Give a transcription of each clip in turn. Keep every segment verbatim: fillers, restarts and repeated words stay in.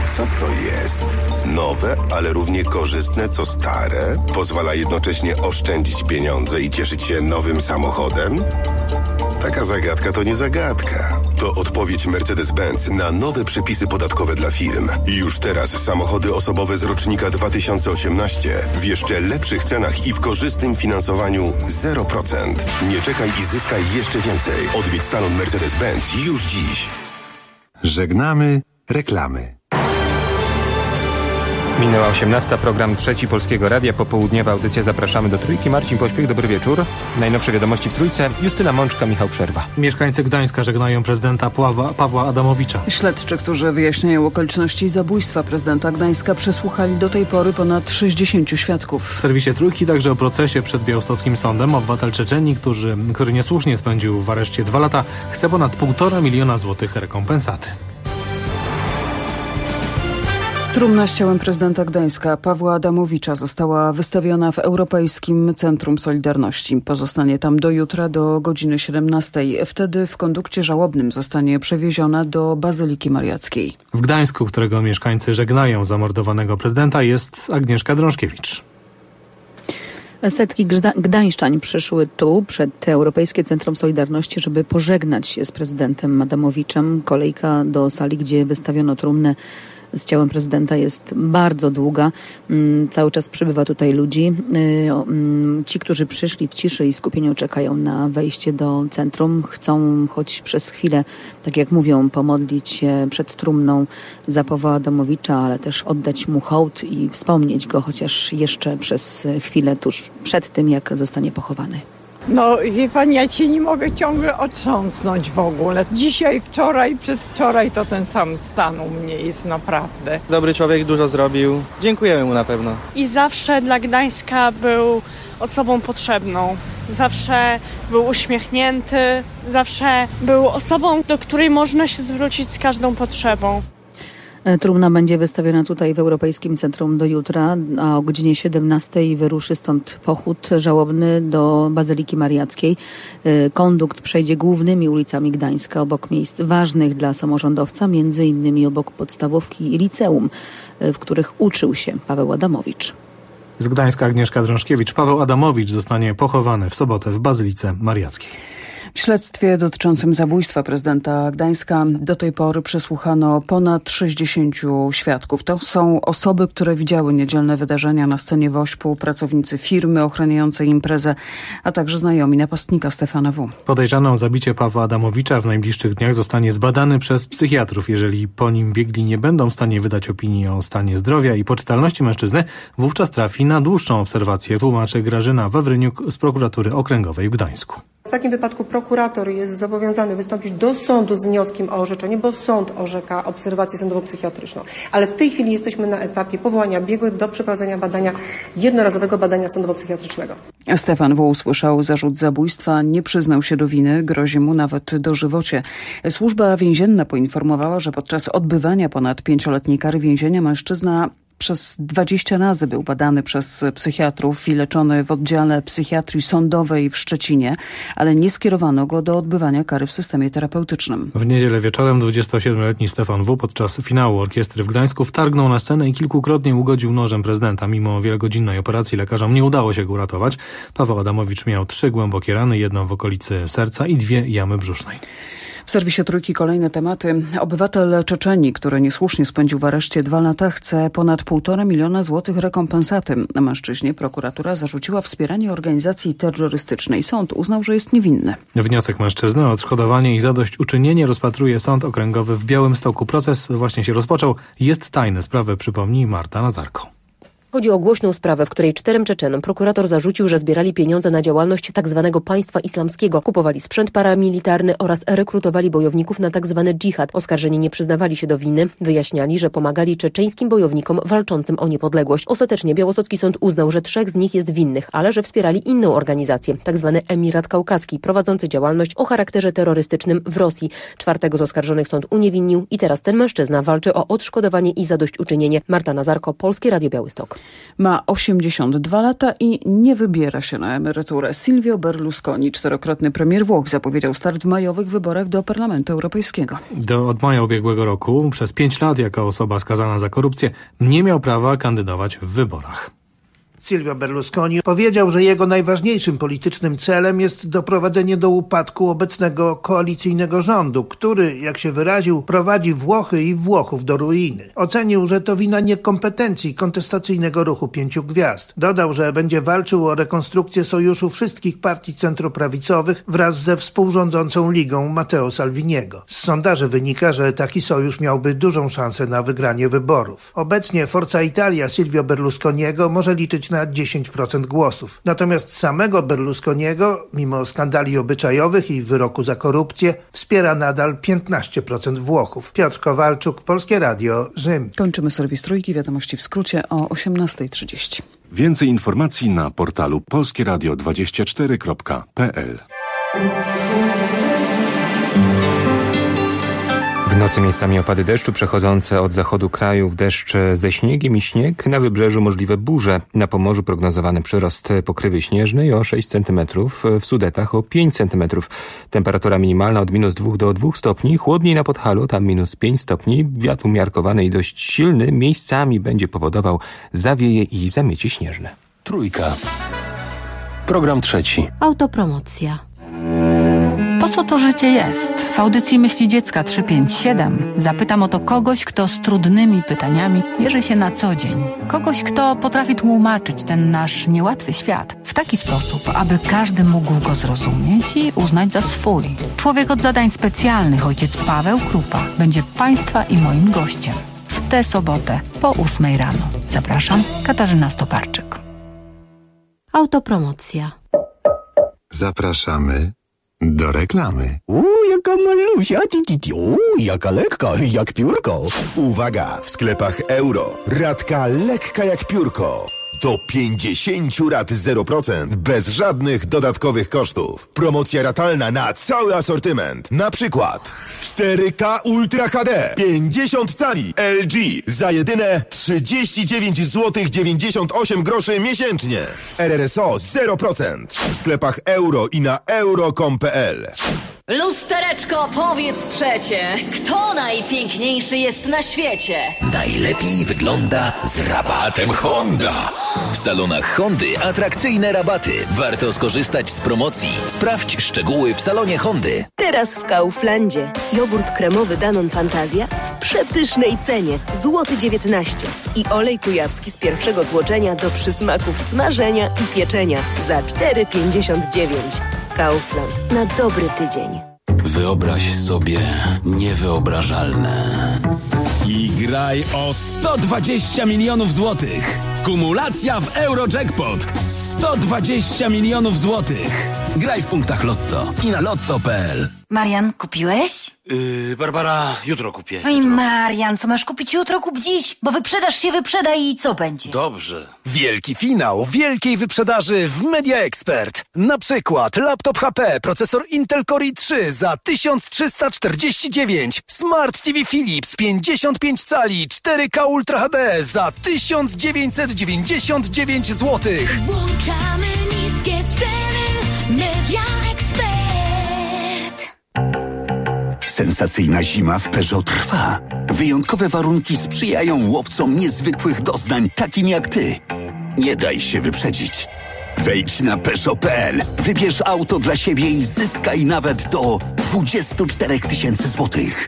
Co to jest? Nowe, ale równie korzystne co stare? Pozwala jednocześnie oszczędzić pieniądze i cieszyć się nowym samochodem? Taka zagadka to nie zagadka. To odpowiedź Mercedes-Benz na nowe przepisy podatkowe dla firm. Już teraz samochody osobowe z rocznika dwa tysiące osiemnaście w jeszcze lepszych cenach i w korzystnym finansowaniu zero procent. Nie czekaj i zyskaj jeszcze więcej. Odwiedź salon Mercedes-Benz już dziś. Żegnamy reklamy. Minęła osiemnasta, program Trzeci Polskiego Radia. Popołudniowa audycja. Zapraszamy do Trójki. Marcin Pośpiech, dobry wieczór. Najnowsze wiadomości w Trójce. Justyna Mączka, Michał Przerwa. Mieszkańcy Gdańska żegnają prezydenta Pawła, Pawła Adamowicza. Śledczy, którzy wyjaśniają okoliczności zabójstwa prezydenta Gdańska, przesłuchali do tej pory ponad sześćdziesięciu świadków. W serwisie Trójki także o procesie przed białostockim sądem. Obywatel Czeczenii, który, który niesłusznie spędził w areszcie dwa lata, chce ponad półtora miliona złotych rekompensaty. Trumna z ciałem prezydenta Gdańska Pawła Adamowicza została wystawiona w Europejskim Centrum Solidarności. Pozostanie tam do jutra do godziny siedemnastej. Wtedy w kondukcie żałobnym zostanie przewieziona do Bazyliki Mariackiej. W Gdańsku, którego mieszkańcy żegnają zamordowanego prezydenta, jest Agnieszka Drążkiewicz. Setki gda- gdańszczan przyszły tu, przed Europejskie Centrum Solidarności, żeby pożegnać się z prezydentem Adamowiczem. Kolejka do sali, gdzie wystawiono trumnę z ciałem prezydenta, jest bardzo długa. Cały czas przybywa tutaj ludzi. Ci, którzy przyszli w ciszy i skupieniu, czekają na wejście do centrum. Chcą choć przez chwilę, tak jak mówią, pomodlić się przed trumną za Pawła Adamowicza, ale też oddać mu hołd i wspomnieć go chociaż jeszcze przez chwilę tuż przed tym, jak zostanie pochowany. No wie pani, ja cię nie mogę ciągle otrząsnąć w ogóle. Dzisiaj, wczoraj, przedwczoraj to ten sam stan u mnie jest naprawdę. Dobry człowiek, dużo zrobił. Dziękujemy mu na pewno. I zawsze dla Gdańska był osobą potrzebną. Zawsze był uśmiechnięty, zawsze był osobą, do której można się zwrócić z każdą potrzebą. Trumna będzie wystawiona tutaj w Europejskim Centrum do jutra, a o godzinie siedemnastej wyruszy stąd pochód żałobny do Bazyliki Mariackiej. Kondukt przejdzie głównymi ulicami Gdańska, obok miejsc ważnych dla samorządowca, między innymi obok podstawówki i liceum, w których uczył się Paweł Adamowicz. Z Gdańska Agnieszka Drążkiewicz. Paweł Adamowicz zostanie pochowany w sobotę w Bazylice Mariackiej. W śledztwie dotyczącym zabójstwa prezydenta Gdańska do tej pory przesłuchano ponad sześćdziesięciu świadków. To są osoby, które widziały niedzielne wydarzenia na scenie Wośpu, pracownicy firmy ochraniającej imprezę, a także znajomi napastnika Stefana W. Podejrzany o zabicie Pawła Adamowicza w najbliższych dniach zostanie zbadany przez psychiatrów. Jeżeli po nim biegli nie będą w stanie wydać opinii o stanie zdrowia i poczytalności mężczyzny, wówczas trafi na dłuższą obserwację, tłumaczy Grażyna Wawryniuk z prokuratury okręgowej w Gdańsku. W takim wypadku prokurator jest zobowiązany wystąpić do sądu z wnioskiem o orzeczenie, bo sąd orzeka obserwację sądowo-psychiatryczną. Ale w tej chwili jesteśmy na etapie powołania biegłych do przeprowadzenia badania, jednorazowego badania sądowo-psychiatrycznego. Stefan W. usłyszał zarzut zabójstwa, nie przyznał się do winy, grozi mu nawet dożywocie. Służba więzienna poinformowała, że podczas odbywania ponad pięcioletniej kary więzienia mężczyzna przez dwadzieścia razy był badany przez psychiatrów i leczony w oddziale psychiatrii sądowej w Szczecinie, ale nie skierowano go do odbywania kary w systemie terapeutycznym. W niedzielę wieczorem dwudziestosiedmioletni Stefan W. podczas finału orkiestry w Gdańsku wtargnął na scenę i kilkukrotnie ugodził nożem prezydenta. Mimo wielogodzinnej operacji lekarzom nie udało się go uratować. Paweł Adamowicz miał trzy głębokie rany, jedną w okolicy serca i dwie jamy brzusznej. W serwisie Trójki kolejne tematy. Obywatel Czeczenii, który niesłusznie spędził w areszcie dwa lata, chce ponad półtora miliona złotych rekompensaty. Mężczyźnie prokuratura zarzuciła wspieranie organizacji terrorystycznej. Sąd uznał, że jest niewinny. Wniosek mężczyzny o odszkodowanie i zadośćuczynienie rozpatruje Sąd Okręgowy w Białymstoku. Proces właśnie się rozpoczął. Jest tajny. Sprawę przypomni Marta Nazarko. Chodzi o głośną sprawę, w której czterem Czeczenom prokurator zarzucił, że zbierali pieniądze na działalność tzw. państwa islamskiego, kupowali sprzęt paramilitarny oraz rekrutowali bojowników na tzw. dżihad. Oskarżeni nie przyznawali się do winy, wyjaśniali, że pomagali czeczeńskim bojownikom walczącym o niepodległość. Ostatecznie białostocki sąd uznał, że trzech z nich jest winnych, ale że wspierali inną organizację, tzw. Emirat Kaukaski, prowadzący działalność o charakterze terrorystycznym w Rosji. Czwartego z oskarżonych sąd uniewinnił i teraz ten mężczyzna walczy o odszkodowanie i zadośćuczynienie. Marta Nazarko, Polskie Radio Białystok. Ma osiemdziesiąt dwa lata i nie wybiera się na emeryturę. Silvio Berlusconi, czterokrotny premier Włoch, zapowiedział start w majowych wyborach do Parlamentu Europejskiego. Do, od maja ubiegłego roku przez pięć lat jako osoba skazana za korupcję nie miał prawa kandydować w wyborach. Silvio Berlusconi powiedział, że jego najważniejszym politycznym celem jest doprowadzenie do upadku obecnego koalicyjnego rządu, który, jak się wyraził, prowadzi Włochy i Włochów do ruiny. Ocenił, że to wina niekompetencji kontestacyjnego ruchu Pięciu Gwiazd. Dodał, że będzie walczył o rekonstrukcję sojuszu wszystkich partii centroprawicowych wraz ze współrządzącą ligą Matteo Salviniego. Z sondaży wynika, że taki sojusz miałby dużą szansę na wygranie wyborów. Obecnie Forza Italia Silvio Berlusconiego może liczyć na dziesięć procent głosów. Natomiast samego Berlusconiego, mimo skandali obyczajowych i wyroku za korupcję, wspiera nadal piętnaście procent Włochów. Piotr Kowalczuk, Polskie Radio, Rzym. Kończymy serwis Trójki, wiadomości w skrócie o osiemnasta trzydzieści. Więcej informacji na portalu polskieradio dwadzieścia cztery kropka p l. W nocy miejscami opady deszczu przechodzące od zachodu kraju w deszcz ze śniegiem i śnieg. Na wybrzeżu możliwe burze. Na Pomorzu prognozowany przyrost pokrywy śnieżnej o sześć centymetrów, w Sudetach o pięć centymetrów. Temperatura minimalna od minus dwóch do dwóch stopni. Chłodniej na Podhalu, tam minus pięć stopni. Wiatr umiarkowany i dość silny miejscami będzie powodował zawieje i zamiecie śnieżne. Trójka. Program trzeci. Autopromocja. Po co to życie jest? W audycji Myśli Dziecka trzy pięć siedem zapytam o to kogoś, kto z trudnymi pytaniami mierzy się na co dzień. Kogoś, kto potrafi tłumaczyć ten nasz niełatwy świat w taki sposób, aby każdy mógł go zrozumieć i uznać za swój. Człowiek od zadań specjalnych, ojciec Paweł Krupa, będzie Państwa i moim gościem. W tę sobotę po ósmej rano. Zapraszam, Katarzyna Stoparczyk. Autopromocja. Zapraszamy do reklamy. Uuu, jaka malusia, uuu, jaka lekka, jak piórko. Uwaga, w sklepach Euro. Ratka lekka jak piórko. Do pięćdziesiąt rat zero procent bez żadnych dodatkowych kosztów. Promocja ratalna na cały asortyment. Na przykład cztery K Ultra H D pięćdziesiąt cali L G za jedyne trzydzieści dziewięć złotych dziewięćdziesiąt osiem groszy miesięcznie. R R S O zero procent. W sklepach Euro i na euro kropka com kropka p l. Lustereczko, powiedz przecie, kto najpiękniejszy jest na świecie? Najlepiej wygląda z rabatem Honda. W salonach Hondy atrakcyjne rabaty. Warto skorzystać z promocji. Sprawdź szczegóły w salonie Hondy. Teraz w Kauflandzie. Jogurt kremowy Danone Fantazja w przepysznej cenie. Złoty dziewiętnaście. I olej kujawski z pierwszego tłoczenia do przysmaków smażenia i pieczenia za cztery pięćdziesiąt dziewięć. Kaufland. Na dobry tydzień. Wyobraź sobie niewyobrażalne. I graj o sto dwadzieścia milionów złotych. Kumulacja w Eurojackpot. sto dwadzieścia milionów złotych. Graj w punktach Lotto i na lotto kropka p l. Marian, kupiłeś? Yy, Barbara, jutro kupię. Oj, Marian, co masz kupić jutro, kup dziś, bo wyprzedaż się wyprzeda i co będzie? Dobrze. Wielki finał wielkiej wyprzedaży w Media Expert. Na przykład laptop H P, procesor Intel Core i trzy za tysiąc trzysta czterdzieści dziewięć, Smart T V Philips pięćdziesiąt pięć cali cztery K Ultra H D za tysiąc dziewięćset dziewięćdziesiąt dziewięć złotych. Włączamy niskie ceny, Media Expert. Sensacyjna zima w Peugeot trwa. Wyjątkowe warunki sprzyjają łowcom niezwykłych doznań, takim jak ty. Nie daj się wyprzedzić. Wejdź na Peugeot kropka p l, wybierz auto dla siebie i zyskaj nawet do dwadzieścia cztery tysiące złotych.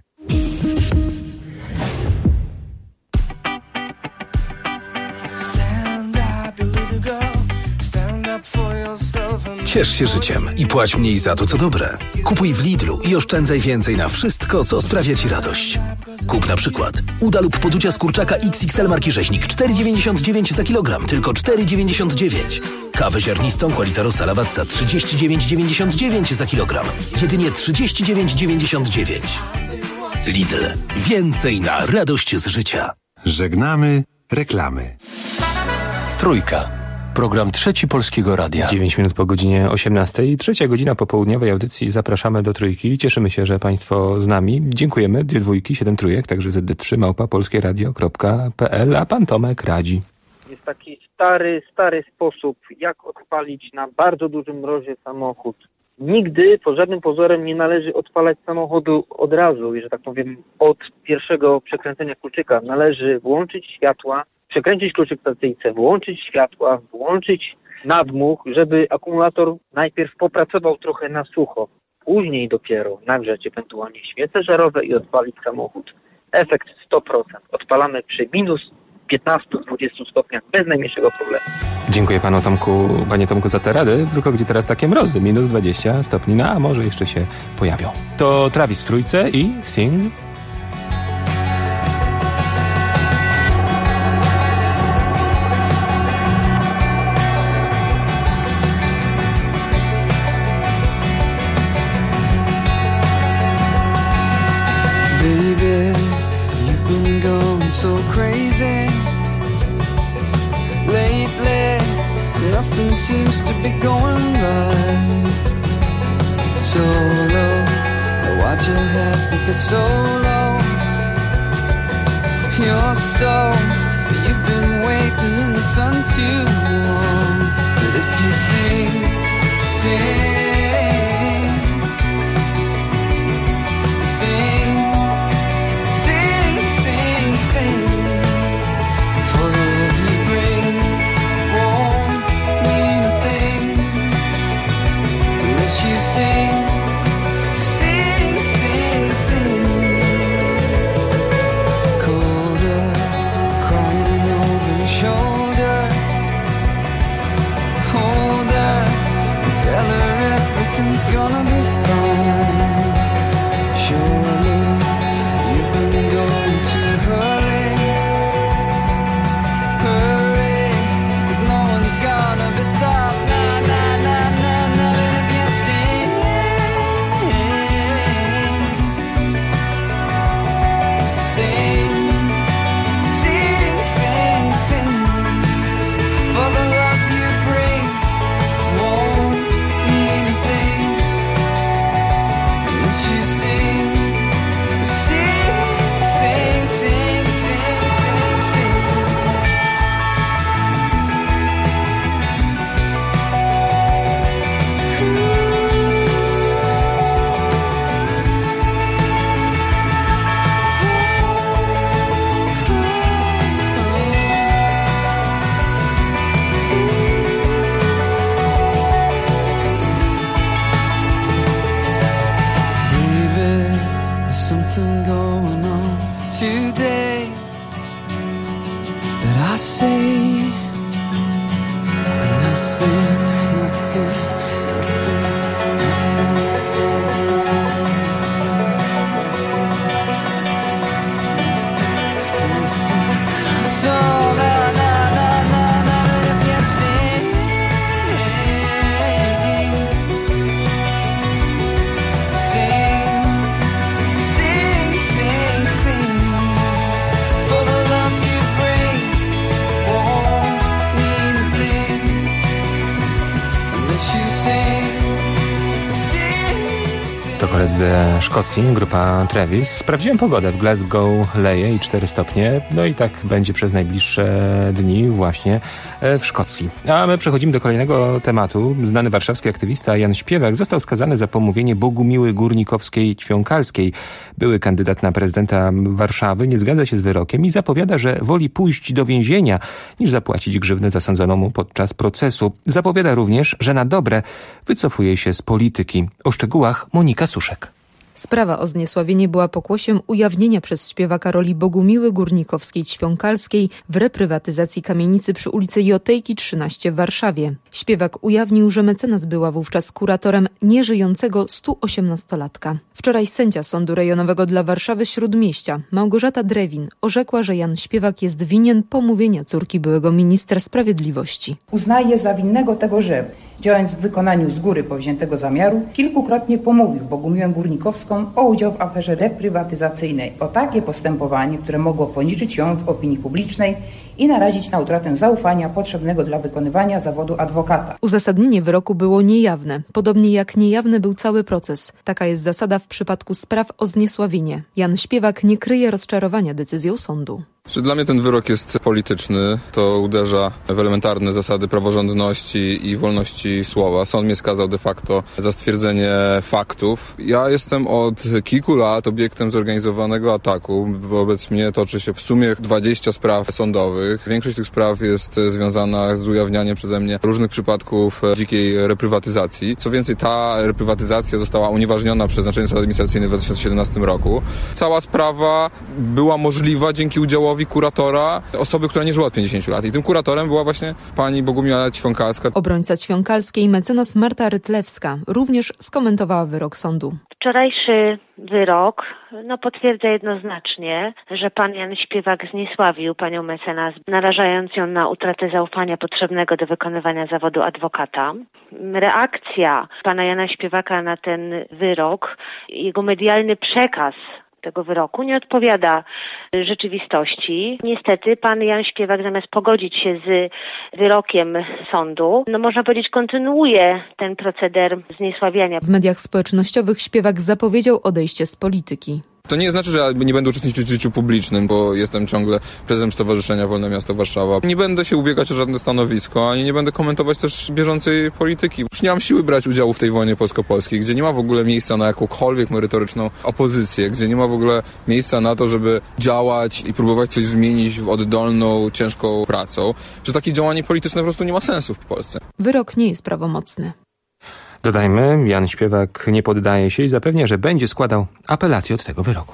Ciesz się życiem i płać mniej za to, co dobre. Kupuj w Lidlu i oszczędzaj więcej na wszystko, co sprawia ci radość. Kup na przykład uda lub poducia z kurczaka X X L marki Rzeźnik cztery dziewięćdziesiąt dziewięć za kilogram, tylko cztery dziewięćdziesiąt dziewięć. Kawę ziarnistą Qualita Rossa Lavazza trzydzieści dziewięć dziewięćdziesiąt dziewięć za kilogram, jedynie trzydzieści dziewięć dziewięćdziesiąt dziewięć. Lidl. Więcej na radość z życia. Żegnamy reklamy. Trójka. Program Trzeci Polskiego Radia. dziewięć minut po godzinie osiemnastej. Trzecia godzina popołudniowej audycji. Zapraszamy do Trójki. Cieszymy się, że Państwo z nami. Dziękujemy. Dwie dwójki, siedem trójek, także Z D trzy małpa polskieradio kropka p l, a pan Tomek radzi. Jest taki stary, stary sposób, jak odpalić na bardzo dużym mrozie samochód. Nigdy pod żadnym pozorem nie należy odpalać samochodu od razu, że tak powiem, od pierwszego przekręcenia kluczyka. Należy włączyć światła, przekręcić kluczyk w stacyjce, włączyć światła, włączyć nadmuch, żeby akumulator najpierw popracował trochę na sucho. Później dopiero nagrzać ewentualnie świece żarowe i odpalić samochód. Efekt sto procent. Odpalamy przy minus piętnaście do dwudziestu stopniach bez najmniejszego problemu. Dziękuję panu Tomku, panie Tomku za te rady, tylko gdzie teraz takie mrozy, minus dwadzieścia stopni, no a może jeszcze się pojawią. To Travis w trójce i Sing. Baby, you've been going so crazy lately. Nothing seems to be going right. So low, why'd you have to get so low? You're so, you've been waiting in the sun too long. But if you sing, sing, sing, sing, sing, sing, for the love you bring won't mean a thing unless you sing, sing, sing, sing. Colder, crying over your shoulder, hold her, tell her everything's gonna be fine. Surely you've been going too early. Hurry, no one's gonna be stopped. Na na na na na. If you sing, sing, sing, sing, sing, for the love you bring won't mean a thing unless you sing, sing, sing, sing, sing, sing, sing. Baby, there's something going on today that I say nothing, nothing, nothing. So na na na na na, if you sing, sing, sing, sing, sing, for the love you bring won't mean a thing unless you sing, sing, sing. To koledzy ze Szkocji, grupa Travis. Sprawdziłem pogodę. W Glasgow leje i cztery stopnie. No i tak będzie przez najbliższe dni właśnie w Szkocji. A my przechodzimy do kolejnego tematu. Znany warszawski aktywista Jan Śpiewak został skazany za pomówienie Bogumiły Górnikowskiej-Ćwiąkalskiej. Były kandydat na prezydenta Warszawy nie zgadza się z wyrokiem i zapowiada, że woli pójść do więzienia, niż zapłacić grzywnę zasądzoną mu podczas procesu. Zapowiada również, że na dobre wycofuje się z polityki. O szczegółach Monika Suszek. Sprawa o zniesławienie była pokłosiem ujawnienia przez śpiewaka roli Bogumiły Górnikowskiej-Ćwiąkalskiej w reprywatyzacji kamienicy przy ulicy Jotejki trzynaście w Warszawie. Śpiewak ujawnił, że mecenas była wówczas kuratorem nieżyjącego stu osiemnastolatka. Wczoraj sędzia Sądu Rejonowego dla Warszawy Śródmieścia, Małgorzata Drewin, orzekła, że Jan Śpiewak jest winien pomówienia córki byłego ministra sprawiedliwości. Uznaje za winnego tego, że działając w wykonaniu z góry powziętego zamiaru, kilkukrotnie pomówił Bogumiłę Górnikowską o udział w aferze reprywatyzacyjnej, o takie postępowanie, które mogło poniżyć ją w opinii publicznej i narazić na utratę zaufania potrzebnego dla wykonywania zawodu adwokata. Uzasadnienie wyroku było niejawne, podobnie jak niejawny był cały proces. Taka jest zasada w przypadku spraw o zniesławienie. Jan Śpiewak nie kryje rozczarowania decyzją sądu. Dla mnie ten wyrok jest polityczny, to uderza w elementarne zasady praworządności i wolności słowa. Sąd mnie skazał de facto za stwierdzenie faktów. Ja jestem od kilku lat obiektem zorganizowanego ataku. Wobec mnie toczy się w sumie dwadzieścia spraw sądowych. Większość tych spraw jest związana z ujawnianiem przeze mnie różnych przypadków dzikiej reprywatyzacji. Co więcej, ta reprywatyzacja została unieważniona przez Naczelny Sąd Administracyjny w dwa tysiące siedemnastym roku. Cała sprawa była możliwa dzięki udziałowi kuratora, osoby, która nie żyła od pięćdziesięciu lat. I tym kuratorem była właśnie pani Bogumiła Ćwiąkalska. Obrońca Ćwiąkalskiej, mecenas Marta Rytlewska, również skomentowała wyrok sądu. Wczorajszy wyrok no, potwierdza jednoznacznie, że pan Jan Śpiewak zniesławił panią mecenas, narażając ją na utratę zaufania potrzebnego do wykonywania zawodu adwokata. Reakcja pana Jana Śpiewaka na ten wyrok, jego medialny przekaz tego wyroku nie odpowiada rzeczywistości. Niestety pan Jan Śpiewak, zamiast pogodzić się z wyrokiem sądu, no można powiedzieć, kontynuuje ten proceder zniesławiania. W mediach społecznościowych Śpiewak zapowiedział odejście z polityki. To nie znaczy, że ja nie będę uczestniczyć w życiu publicznym, bo jestem ciągle prezesem Stowarzyszenia Wolne Miasto Warszawa. Nie będę się ubiegać o żadne stanowisko, ani nie będę komentować też bieżącej polityki. Już nie mam siły brać udziału w tej wojnie polsko-polskiej, gdzie nie ma w ogóle miejsca na jakąkolwiek merytoryczną opozycję, gdzie nie ma w ogóle miejsca na to, żeby działać i próbować coś zmienić oddolną, ciężką pracą, że takie działanie polityczne po prostu nie ma sensu w Polsce. Wyrok nie jest prawomocny. Dodajmy, Jan Śpiewak nie poddaje się i zapewnia, że będzie składał apelację od tego wyroku.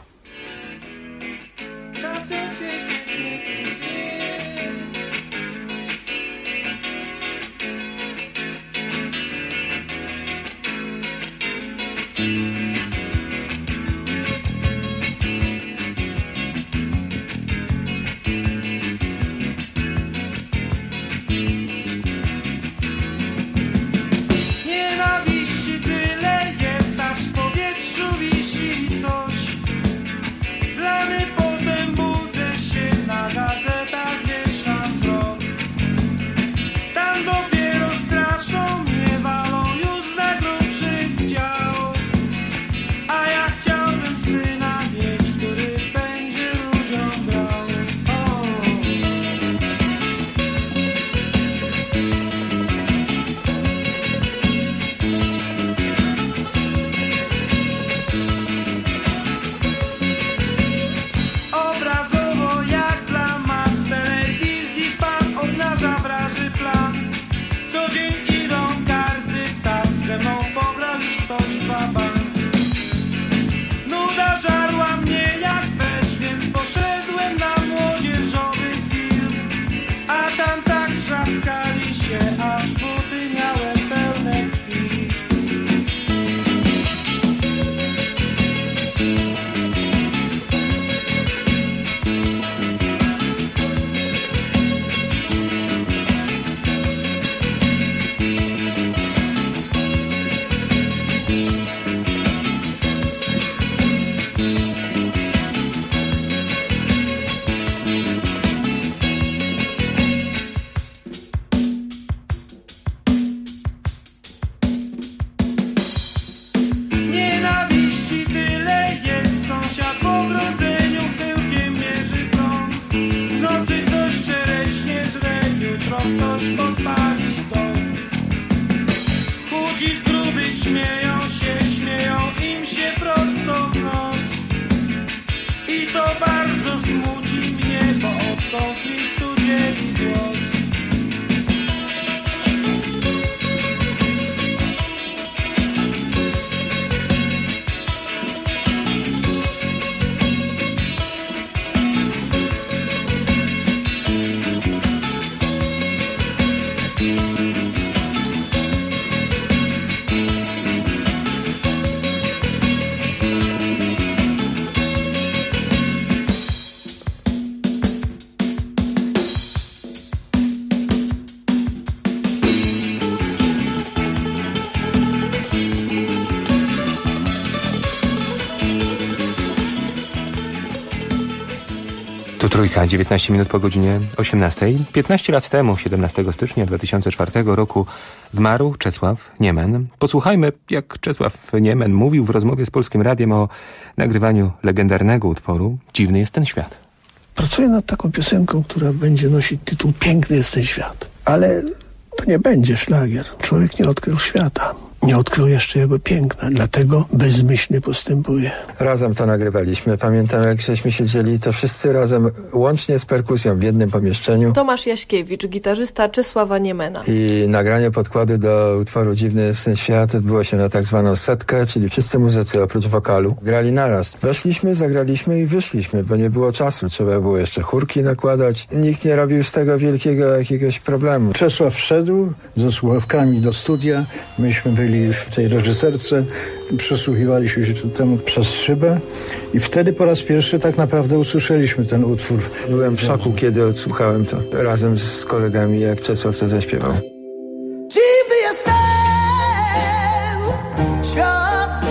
Tu Trójka, dziewiętnaście minut po godzinie osiemnastej. piętnaście lat temu, siedemnastego stycznia dwa tysiące czwartego roku, zmarł Czesław Niemen. Posłuchajmy, jak Czesław Niemen mówił w rozmowie z Polskim Radiem o nagrywaniu legendarnego utworu Dziwny jest ten świat. Pracuję nad taką piosenką, która będzie nosić tytuł Piękny jest ten świat. Ale to nie będzie szlagier. Człowiek nie odkrył świata. Nie odkrył jeszcze jego piękna, dlatego bezmyślnie postępuje. Razem to nagrywaliśmy. Pamiętam, jak żeśmy siedzieli, to wszyscy razem, łącznie z perkusją w jednym pomieszczeniu. Tomasz Jaśkiewicz, gitarzysta Czesława Niemena. I nagranie podkładu do utworu Dziwny jest ten świat odbyło się na tak zwaną setkę, czyli wszyscy muzycy oprócz wokalu grali naraz. Weszliśmy, zagraliśmy i wyszliśmy, bo nie było czasu. Trzeba było jeszcze chórki nakładać. Nikt nie robił z tego wielkiego jakiegoś problemu. Czesław wszedł ze słuchawkami do studia. Myśmy byli w tej reżyserce, przysłuchiwaliśmy się temu przez szybę i wtedy po raz pierwszy tak naprawdę usłyszeliśmy ten utwór. Byłem w szoku, kiedy odsłuchałem to razem z kolegami, jak Czesław to zaśpiewał. Dziwny jest ten świat,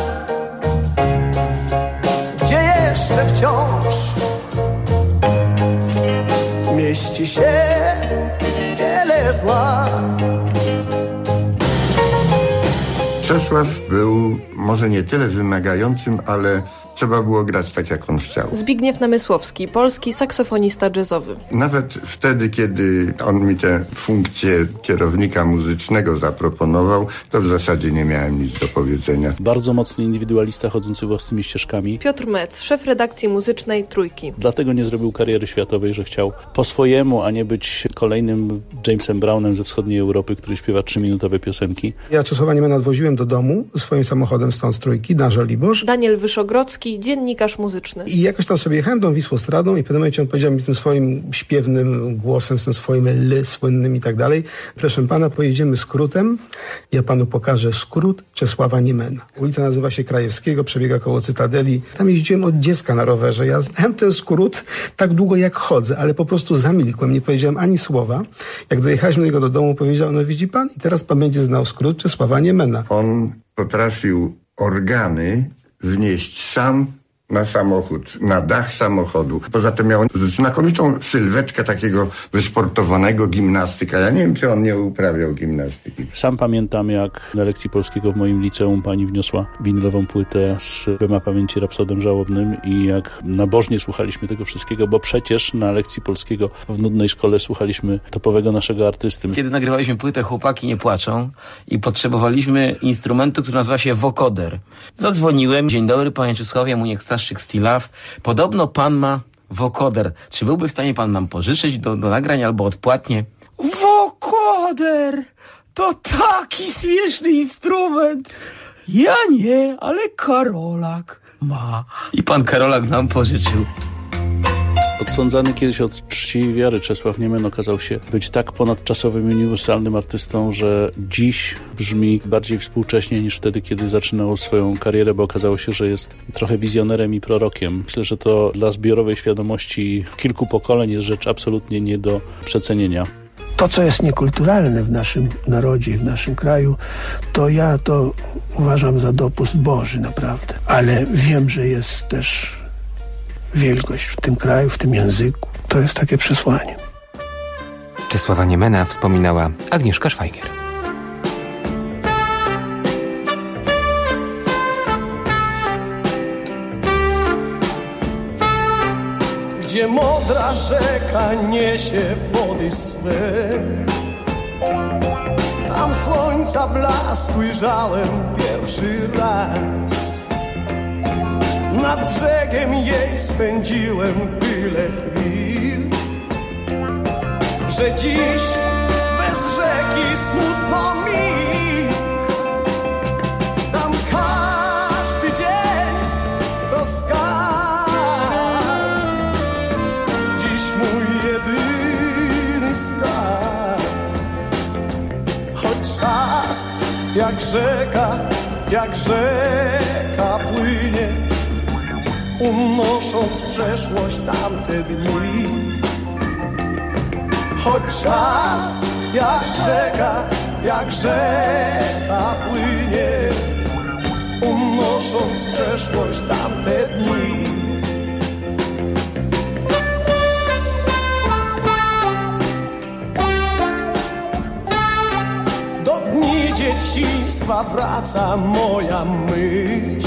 gdzie jeszcze wciąż mieści się wiele zła. Czesław był może nie tyle wymagającym, ale trzeba było grać tak, jak on chciał. Zbigniew Namysłowski, polski saksofonista jazzowy. Nawet wtedy, kiedy on mi tę funkcję kierownika muzycznego zaproponował, to w zasadzie nie miałem nic do powiedzenia. Bardzo mocny indywidualista chodzący własnymi ścieżkami. Piotr Metz, szef redakcji muzycznej Trójki. Dlatego nie zrobił kariery światowej, że chciał po swojemu, a nie być kolejnym Jamesem Brownem ze wschodniej Europy, który śpiewa trzyminutowe piosenki. Ja Czesława Niemena odwoziłem do domu swoim samochodem stąd z Trójki, na Żoliborz. Daniel Wyszogrodzki, dziennikarz muzyczny. I jakoś tam sobie jechałem tą Wisłostradą i w pewnym momencie on powiedział mi tym swoim śpiewnym głosem, z tym swoim ly słynnym i tak dalej: proszę pana, pojedziemy skrótem, ja panu pokażę skrót Czesława Niemena. Ulica nazywa się Krajewskiego, przebiega koło Cytadeli. Tam jeździłem od dziecka na rowerze. Ja znałem ten skrót tak długo, jak chodzę, ale po prostu zamilkłem, nie powiedziałem ani słowa. Jak dojechaliśmy do niego do domu, powiedział: no widzi pan, i teraz pan będzie znał skrót Czesława Niemena. On potrafił organy wnieść sam na samochód, na dach samochodu. Poza tym miał znakomitą sylwetkę takiego wysportowanego gimnastyka. Ja nie wiem, czy on nie uprawiał gimnastyki. Sam pamiętam, jak na lekcji polskiego w moim liceum pani wniosła winylową płytę z Bema Pamięci Rapsodem Żałobnym i jak nabożnie słuchaliśmy tego wszystkiego, bo przecież na lekcji polskiego w nudnej szkole słuchaliśmy topowego naszego artysty. Kiedy nagrywaliśmy płytę Chłopaki nie płaczą i potrzebowaliśmy instrumentu, który nazywa się wokoder. Zadzwoniłem: dzień dobry, panie Czesławie, Muniek Staszczyk Stilaw. Podobno pan ma wokoder. Czy byłby w stanie pan nam pożyczyć do, do nagrań albo odpłatnie? Wokoder! To taki śmieszny instrument. Ja nie, ale Karolak ma. I pan Karolak nam pożyczył. Odsądzany kiedyś od czci i wiary Czesław Niemen okazał się być tak ponadczasowym i uniwersalnym artystą, że dziś brzmi bardziej współcześnie niż wtedy, kiedy zaczynał swoją karierę, bo okazało się, że jest trochę wizjonerem i prorokiem. Myślę, że to dla zbiorowej świadomości kilku pokoleń jest rzecz absolutnie nie do przecenienia. To, co jest niekulturalne w naszym narodzie, w naszym kraju, to ja to uważam za dopust Boży, naprawdę. Ale wiem, że jest też wielkość w tym kraju, w tym języku. To jest takie przesłanie. Czesława Niemena wspominała Agnieszka Szwajgier. Gdzie modra rzeka niesie wody swe, tam słońca blask ujrzałem pierwszy raz. Nad brzegiem jej spędziłem tyle chwil, że dziś bez rzeki smutno mi. Tam każdy dzień to skarb, dziś mój jedyny skarb. Choć czas jak rzeka, jak rzeka płynie, unosząc w przeszłość tamte dni. Choć czas jak rzeka, jak rzeka płynie, unosząc w przeszłość tamte dni. dzieciństwa wraca moja myśl.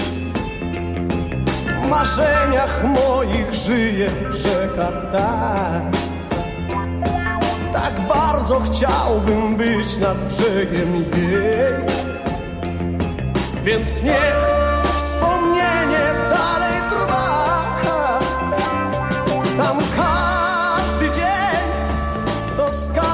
W marzeniach moich żyje rzeka ta. Tak bardzo chciałbym być nad brzegiem jej. Więc niech wspomnienie dalej trwa. Tam każdy dzień to skarb.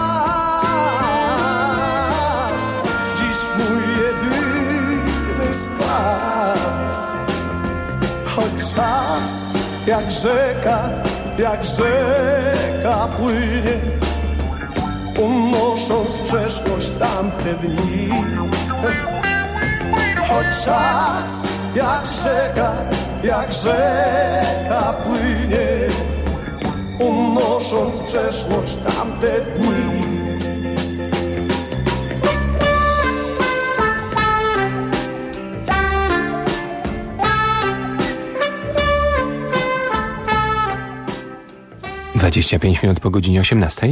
Dziś mój jedyny skarb. Choć czas jak rzeka, jak rzeka płynie, unosząc w przeszłość tamte dni. Choć czas jak rzeka, jak rzeka płynie, unosząc w przeszłość tamte dni. dwadzieścia pięć minut po godzinie osiemnastej.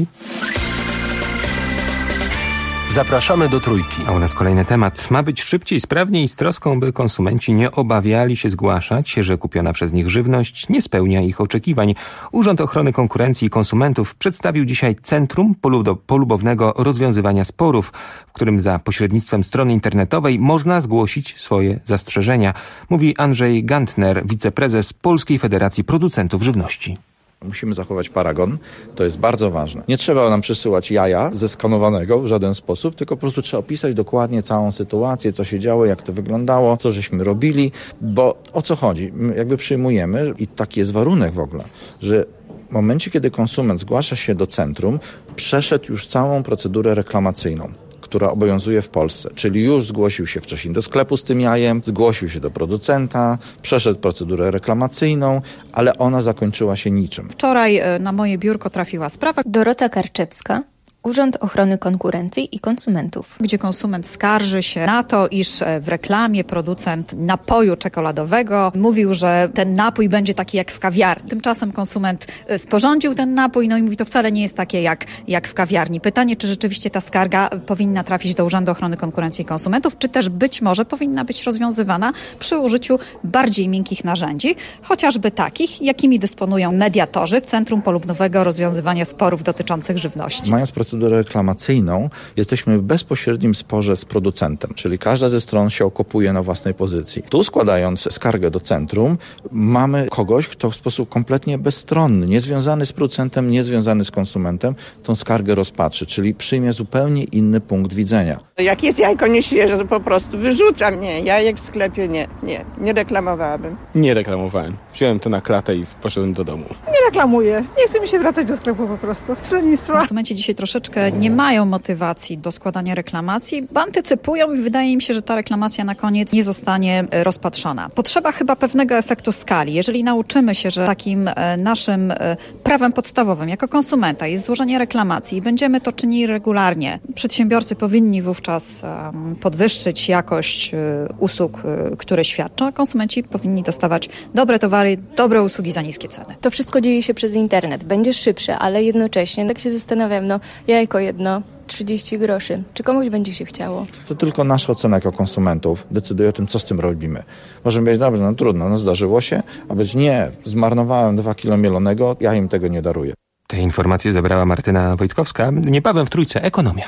Zapraszamy do Trójki. A u nas kolejny temat. Ma być szybciej, sprawniej i z troską, by konsumenci nie obawiali się zgłaszać, że kupiona przez nich żywność nie spełnia ich oczekiwań. Urząd Ochrony Konkurencji i Konsumentów przedstawił dzisiaj Centrum Polubownego Rozwiązywania Sporów, w którym za pośrednictwem strony internetowej można zgłosić swoje zastrzeżenia. Mówi Andrzej Gantner, wiceprezes Polskiej Federacji Producentów Żywności. Musimy zachować paragon, to jest bardzo ważne. Nie trzeba nam przysyłać jaja zeskanowanego w żaden sposób, tylko po prostu trzeba opisać dokładnie całą sytuację, co się działo, jak to wyglądało, co żeśmy robili, bo o co chodzi? My jakby przyjmujemy, i taki jest warunek w ogóle, że w momencie, kiedy konsument zgłasza się do centrum, przeszedł już całą procedurę reklamacyjną, która obowiązuje w Polsce, czyli już zgłosił się wcześniej do sklepu z tym jajem, zgłosił się do producenta, przeszedł procedurę reklamacyjną, ale ona zakończyła się niczym. Wczoraj na moje biurko trafiła sprawa. Dorota Karczewska, Urząd Ochrony Konkurencji i Konsumentów. Gdzie konsument skarży się na to, iż w reklamie producent napoju czekoladowego mówił, że ten napój będzie taki jak w kawiarni. Tymczasem konsument sporządził ten napój, no i mówi, to wcale nie jest takie jak, jak w kawiarni. Pytanie, czy rzeczywiście ta skarga powinna trafić do Urzędu Ochrony Konkurencji i Konsumentów, czy też być może powinna być rozwiązywana przy użyciu bardziej miękkich narzędzi, chociażby takich, jakimi dysponują mediatorzy w Centrum Polubownego Rozwiązywania Sporów dotyczących żywności. Mając procedurę reklamacyjną, jesteśmy w bezpośrednim sporze z producentem, czyli każda ze stron się okopuje na własnej pozycji. Tu składając skargę do centrum, mamy kogoś, kto w sposób kompletnie bezstronny, niezwiązany z producentem, niezwiązany z konsumentem, tą skargę rozpatrzy, czyli przyjmie zupełnie inny punkt widzenia. Jak jest jajko nieświeże, to po prostu wyrzucam. Nie, jajek w sklepie nie, nie, nie reklamowałabym. Nie reklamowałem. Wziąłem to na klatę i poszedłem do domu. Nie reklamuję. Nie chce mi się wracać do sklepu po prostu. Z lenistwa. Konsumenci dzisiaj troszeczkę nie mają motywacji do składania reklamacji, bo antycypują i wydaje mi się, że ta reklamacja na koniec nie zostanie rozpatrzona. Potrzeba chyba pewnego efektu skali. Jeżeli nauczymy się, że takim naszym prawem podstawowym jako konsumenta jest złożenie reklamacji i będziemy to czynili regularnie, przedsiębiorcy powinni wówczas podwyższyć jakość usług, które świadczą, a konsumenci powinni dostawać dobre towary, dobre usługi za niskie ceny. To wszystko dzieje się przez internet. Będzie szybsze, ale jednocześnie tak się zastanawiam, no jajko jedno, trzydzieści groszy. Czy komuś będzie się chciało? To tylko nasza ocena jako konsumentów decyduje o tym, co z tym robimy. Możemy powiedzieć, dobrze, no trudno, no zdarzyło się, a być nie, zmarnowałem dwa kilo mielonego, ja im tego nie daruję. Te informacje zebrała Martyna Wojtkowska. Niebawem w Trójce Ekonomia.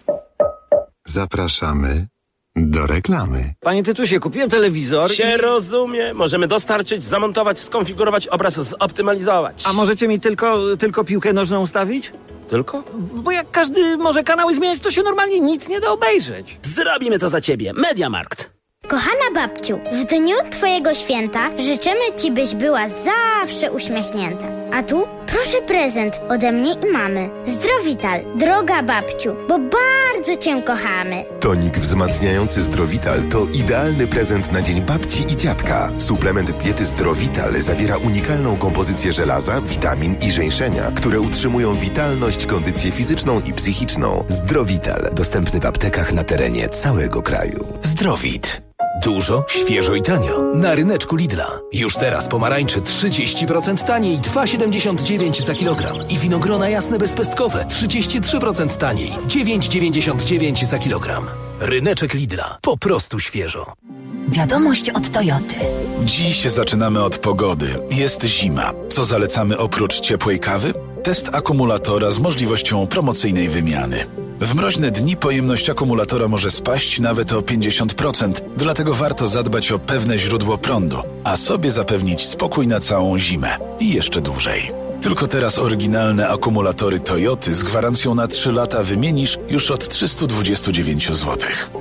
Zapraszamy do reklamy. Panie Tytusie, kupiłem telewizor Się i... rozumie. Możemy dostarczyć, zamontować, skonfigurować, obraz zoptymalizować. A możecie mi tylko, tylko piłkę nożną ustawić? Tylko? Bo jak każdy może kanały zmieniać, to się normalnie nic nie da obejrzeć. Zrobimy to za ciebie. Mediamarkt. Kochana babciu, w dniu twojego święta życzymy ci, byś była zawsze uśmiechnięta. A tu proszę prezent ode mnie i mamy. Zdrowital, droga babciu, bo bardzo cię kochamy. Tonik wzmacniający Zdrowital to idealny prezent na dzień babci i dziadka. Suplement diety Zdrowital zawiera unikalną kompozycję żelaza, witamin i żeńszenia, które utrzymują witalność, kondycję fizyczną i psychiczną. Zdrowital dostępny w aptekach na terenie całego kraju. Zdrowit. Dużo, świeżo i tanio. Na ryneczku Lidla. Już teraz pomarańcze trzydzieści procent taniej, dwa siedemdziesiąt dziewięć za kilogram. I winogrona jasne bezpestkowe trzydzieści trzy procent taniej, dziewięć dziewięćdziesiąt dziewięć za kilogram. Ryneczek Lidla. Po prostu świeżo. Wiadomość od Toyoty. Dziś zaczynamy od pogody. Jest zima. Co zalecamy oprócz ciepłej kawy? Test akumulatora z możliwością promocyjnej wymiany. W mroźne dni pojemność akumulatora może spaść nawet o pięćdziesiąt procent, dlatego warto zadbać o pewne źródło prądu, a sobie zapewnić spokój na całą zimę i jeszcze dłużej. Tylko teraz oryginalne akumulatory Toyoty z gwarancją na trzy lata wymienisz już od trzysta dwadzieścia dziewięć złotych.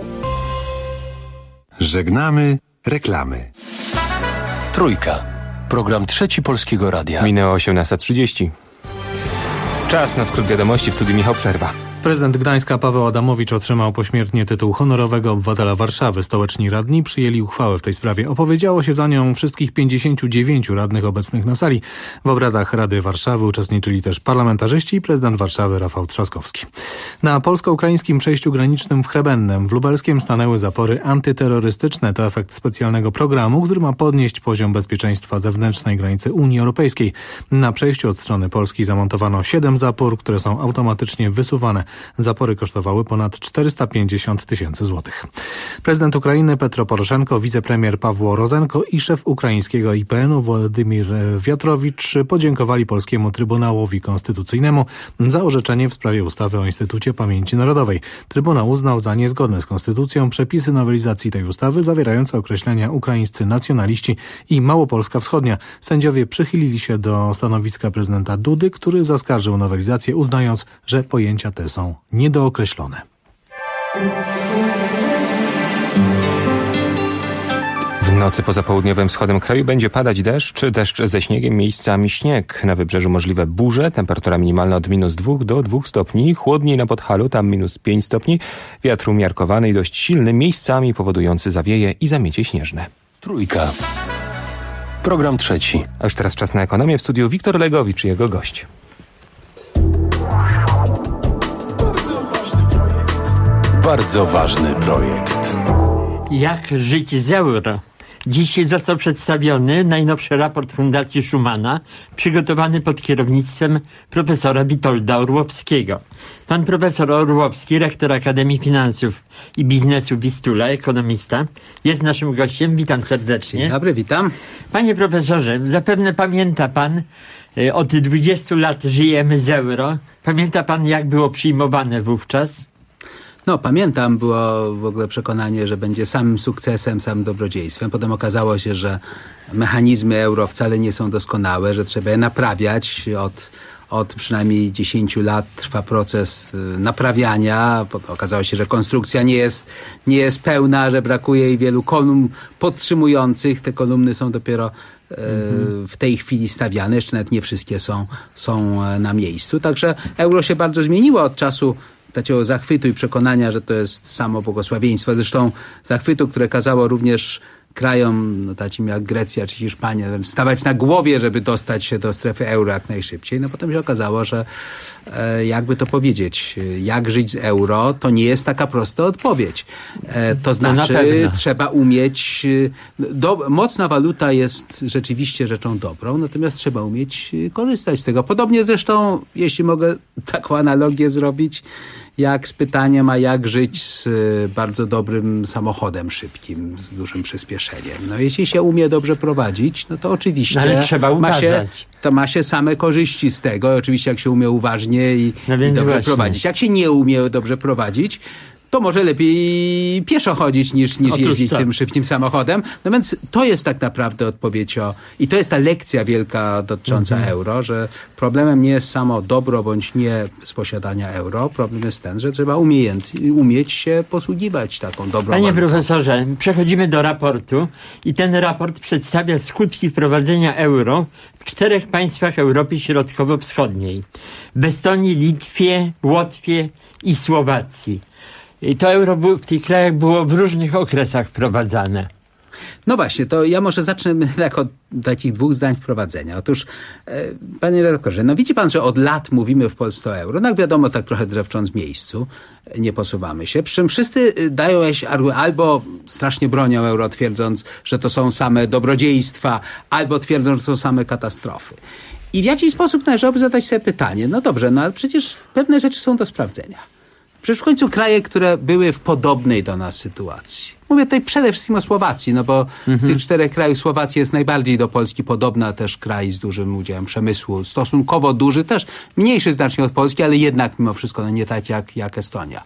Żegnamy reklamy. Trójka. Program Trzeci Polskiego Radia. Minęła osiemnasta trzydzieści. Czas na skrót wiadomości, w studiu Michał Przerwa. Prezydent Gdańska Paweł Adamowicz otrzymał pośmiertnie tytuł honorowego obywatela Warszawy. Stołeczni radni przyjęli uchwałę w tej sprawie. Opowiedziało się za nią wszystkich pięćdziesięciu dziewięciu radnych obecnych na sali. W obradach Rady Warszawy uczestniczyli też parlamentarzyści i prezydent Warszawy Rafał Trzaskowski. Na polsko-ukraińskim przejściu granicznym w Chrebennem w Lubelskiem stanęły zapory antyterrorystyczne. To efekt specjalnego programu, który ma podnieść poziom bezpieczeństwa zewnętrznej granicy Unii Europejskiej. Na przejściu od strony Polski zamontowano siedem zapór, które są automatycznie wysuwane. Zapory kosztowały ponad czterysta pięćdziesiąt tysięcy złotych. Prezydent Ukrainy Petro Poroszenko, wicepremier Pawło Rozenko i szef ukraińskiego I P N u Władimir Wiatrowicz podziękowali Polskiemu Trybunałowi Konstytucyjnemu za orzeczenie w sprawie ustawy o Instytucie Pamięci Narodowej. Trybunał uznał za niezgodne z konstytucją przepisy nowelizacji tej ustawy zawierające określenia ukraińscy nacjonaliści i Małopolska Wschodnia. Sędziowie przychylili się do stanowiska prezydenta Dudy, który zaskarżył nowelizację, uznając, że pojęcia te są niedookreślone. W nocy poza południowym wschodem kraju będzie padać deszcz, deszcz ze śniegiem, miejscami śnieg. Na wybrzeżu możliwe burze, temperatura minimalna od minus dwóch do dwóch stopni, chłodniej na Podhalu, tam minus pięć stopni, wiatr umiarkowany i dość silny, miejscami powodujący zawieje i zamiecie śnieżne. Trójka. Program trzeci. A już teraz czas na ekonomię. W studiu Wiktor Legowicz i jego gość. Bardzo ważny projekt. Jak żyć z euro? Dzisiaj został przedstawiony najnowszy raport Fundacji Schumana, przygotowany pod kierownictwem profesora Witolda Orłowskiego. Pan profesor Orłowski, rektor Akademii Finansów i Biznesu Wistula, ekonomista, jest naszym gościem. Witam serdecznie. Dzień dobry, witam. Panie profesorze, zapewne pamięta pan, od dwudziestu lat żyjemy z euro. Pamięta pan, jak było przyjmowane wówczas? No, pamiętam, było w ogóle przekonanie, że będzie samym sukcesem, samym dobrodziejstwem. Potem okazało się, że mechanizmy euro wcale nie są doskonałe, że trzeba je naprawiać. Od, od przynajmniej dziesięciu lat trwa proces naprawiania. Okazało się, że konstrukcja nie jest, nie jest pełna, że brakuje jej wielu kolumn podtrzymujących. Te kolumny są dopiero e, w tej chwili stawiane. Jeszcze nawet nie wszystkie są, są na miejscu. Także euro się bardzo zmieniło od czasu takiego zachwytu i przekonania, że to jest samo błogosławieństwo. Zresztą zachwytu, które kazało również krajom, no takim jak Grecja czy Hiszpania, stawać na głowie, żeby dostać się do strefy euro jak najszybciej. No potem się okazało, że e, jakby to powiedzieć, jak żyć z euro, to nie jest taka prosta odpowiedź. E, to znaczy, no trzeba umieć, do, mocna waluta jest rzeczywiście rzeczą dobrą, natomiast trzeba umieć korzystać z tego. Podobnie zresztą, jeśli mogę taką analogię zrobić, jak z pytaniem, a jak żyć z bardzo dobrym samochodem szybkim, z dużym przyspieszeniem. No jeśli się umie dobrze prowadzić, no to oczywiście no, ale trzeba ma się, uważać. to ma się same korzyści z tego. Oczywiście jak się umie uważnie i, no i dobrze właśnie. prowadzić. Jak się nie umie dobrze prowadzić, to może lepiej pieszo chodzić niż, niż jeździć tak. tym szybkim samochodem. No więc to jest tak naprawdę odpowiedź o... I to jest ta lekcja wielka dotycząca mhm. euro, że problemem nie jest samo dobro bądź nie z posiadania euro. Problem jest ten, że trzeba umiejęt, umieć się posługiwać taką dobrą Panie walutą. profesorze, przechodzimy do raportu i ten raport przedstawia skutki wprowadzenia euro w czterech państwach Europy Środkowo-Wschodniej. W Estonii, Litwie, Łotwie i Słowacji. I to euro było, w tych krajach było w różnych okresach wprowadzane. No właśnie, to ja może zacznę tak od takich dwóch zdań wprowadzenia. Otóż, e, panie redaktorze, no widzi pan, że od lat mówimy w Polsce o euro. No jak wiadomo, tak trochę drewcząc w miejscu, nie posuwamy się. Przy czym wszyscy dają jakieś albo strasznie bronią euro, twierdząc, że to są same dobrodziejstwa, albo twierdzą, że to są same katastrofy. I w jakiś sposób należałoby zadać sobie pytanie, no dobrze, no ale przecież pewne rzeczy są do sprawdzenia. Przecież w końcu kraje, które były w podobnej do nas sytuacji. Mówię tutaj przede wszystkim o Słowacji, no bo mhm. z tych czterech krajów Słowacja jest najbardziej do Polski podobna, też kraj z dużym udziałem przemysłu, stosunkowo duży, też mniejszy znacznie od Polski, ale jednak mimo wszystko no nie tak jak, jak Estonia.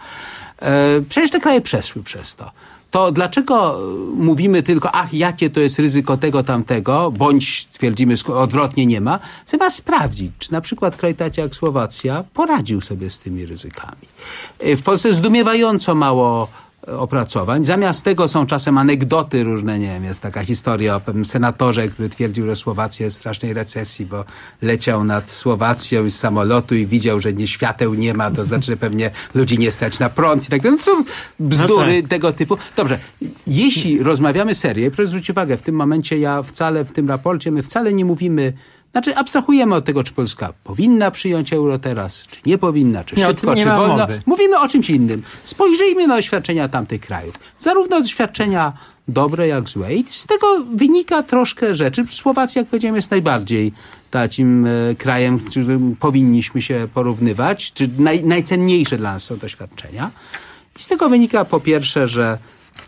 E, przecież te kraje przeszły przez to. To dlaczego mówimy tylko, ach, jakie to jest ryzyko tego, tamtego, bądź twierdzimy odwrotnie nie ma, trzeba sprawdzić, czy na przykład kraj taki jak Słowacja poradził sobie z tymi ryzykami. W Polsce zdumiewająco mało opracowań. Zamiast tego są czasem anegdoty różne, nie wiem, jest taka historia o pewnym senatorze, który twierdził, że Słowacja jest w strasznej recesji, bo leciał nad Słowacją z samolotu i widział, że nie świateł nie ma, to znaczy, że pewnie ludzi nie stać na prąd i tak dalej. No są bzdury no tak. tego typu. Dobrze, jeśli rozmawiamy serio, proszę zwrócić uwagę, w tym momencie ja wcale, w tym raporcie my wcale nie mówimy, znaczy abstrahujemy od tego, czy Polska powinna przyjąć euro teraz, czy nie powinna, czy nie, szybko, czy wolno. Mowy. Mówimy o czymś innym. Spojrzyjmy na doświadczenia tamtych krajów. Zarówno doświadczenia dobre, jak złe. I z tego wynika troszkę rzeczy. Słowacja, jak powiedziałem, jest najbardziej takim e, krajem, z którym powinniśmy się porównywać, czy naj, najcenniejsze dla nas są doświadczenia. I z tego wynika po pierwsze, że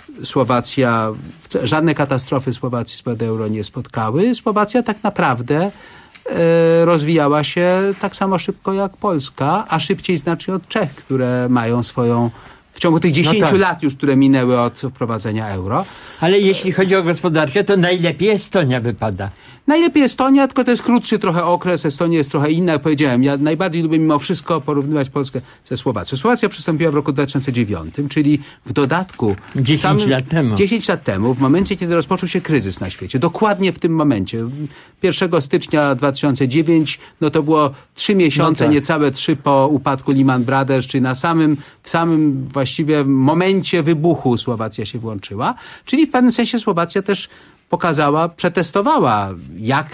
Słowacja, żadne katastrofy Słowacji z powodu euro nie spotkały. Słowacja tak naprawdę e, rozwijała się tak samo szybko jak Polska, a szybciej znacznie od Czech, które mają swoją, w ciągu tych dziesięciu no tak. lat już, które minęły od wprowadzenia euro. Ale jeśli chodzi o gospodarkę, to najlepiej Estonia wypada. Najlepiej Estonia, tylko to jest krótszy trochę okres. Estonia jest trochę inna, jak powiedziałem. Ja najbardziej lubię mimo wszystko porównywać Polskę ze Słowacją. Słowacja przystąpiła w roku dwa tysiące dziewiątym, czyli w dodatku... dziesięć lat temu. dziesięć lat temu, w momencie, kiedy rozpoczął się kryzys na świecie. Dokładnie w tym momencie. pierwszego stycznia dwa tysiące dziewiątego, no to było trzy miesiące, no tak. niecałe trzy po upadku Lehman Brothers, czyli na samym, w samym właściwie momencie wybuchu Słowacja się włączyła. Czyli w pewnym sensie Słowacja też pokazała, przetestowała, jak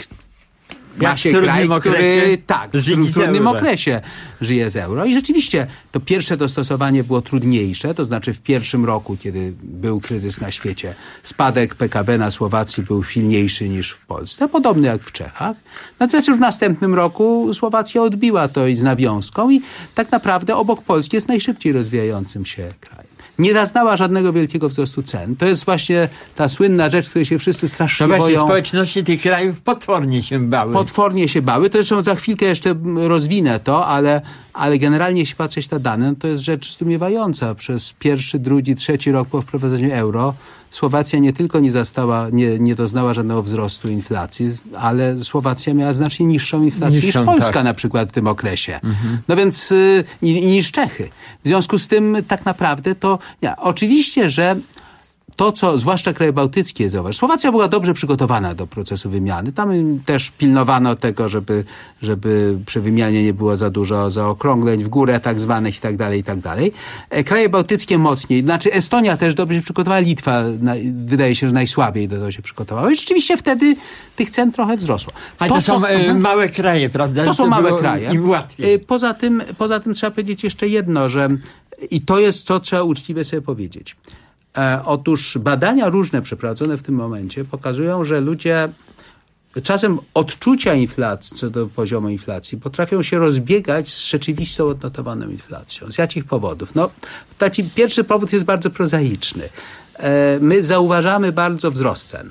ma się kraj, który tak, w trudnym okresie żyje z euro. I rzeczywiście to pierwsze dostosowanie było trudniejsze, to znaczy w pierwszym roku, kiedy był kryzys na świecie, spadek P K B na Słowacji był silniejszy niż w Polsce, podobny jak w Czechach. Natomiast już w następnym roku Słowacja odbiła to i z nawiązką i tak naprawdę obok Polski jest najszybciej rozwijającym się krajem. Nie zaznała żadnego wielkiego wzrostu cen. To jest właśnie ta słynna rzecz, której się wszyscy strasznie no boją. Społeczności tych krajów potwornie się bały. Potwornie się bały. To zresztą za chwilkę jeszcze rozwinę to, ale, ale generalnie jeśli patrzeć na dane, no to jest rzecz zdumiewająca. Przez pierwszy, drugi, trzeci rok po wprowadzeniu euro Słowacja nie tylko nie zastała, nie, nie doznała żadnego wzrostu inflacji, ale Słowacja miała znacznie niższą inflację niższą, niż Polska tak. na przykład w tym okresie. Mhm. No więc y, niż Czechy. W związku z tym tak naprawdę to nie, oczywiście, że to, co zwłaszcza kraje bałtyckie, zauważ, Słowacja była dobrze przygotowana do procesu wymiany. Tam też pilnowano tego, żeby, żeby przy wymianie nie było za dużo zaokrągleń w górę tak zwanych i tak dalej, i tak dalej. Kraje bałtyckie mocniej, znaczy Estonia też dobrze się przygotowała, Litwa na, wydaje się, że najsłabiej do tego się przygotowała. I rzeczywiście wtedy tych cen trochę wzrosło. A to, to są e, małe kraje, prawda? To, to są małe kraje. Im łatwiej. Poza tym, poza tym trzeba powiedzieć jeszcze jedno, że i to jest, co trzeba uczciwie sobie powiedzieć. E, otóż badania różne przeprowadzone w tym momencie pokazują, że ludzie czasem odczucia inflacji, co do poziomu inflacji, potrafią się rozbiegać z rzeczywistą odnotowaną inflacją. Z jakich powodów? No, taki pierwszy powód jest bardzo prozaiczny. E, my zauważamy bardzo wzrost cen,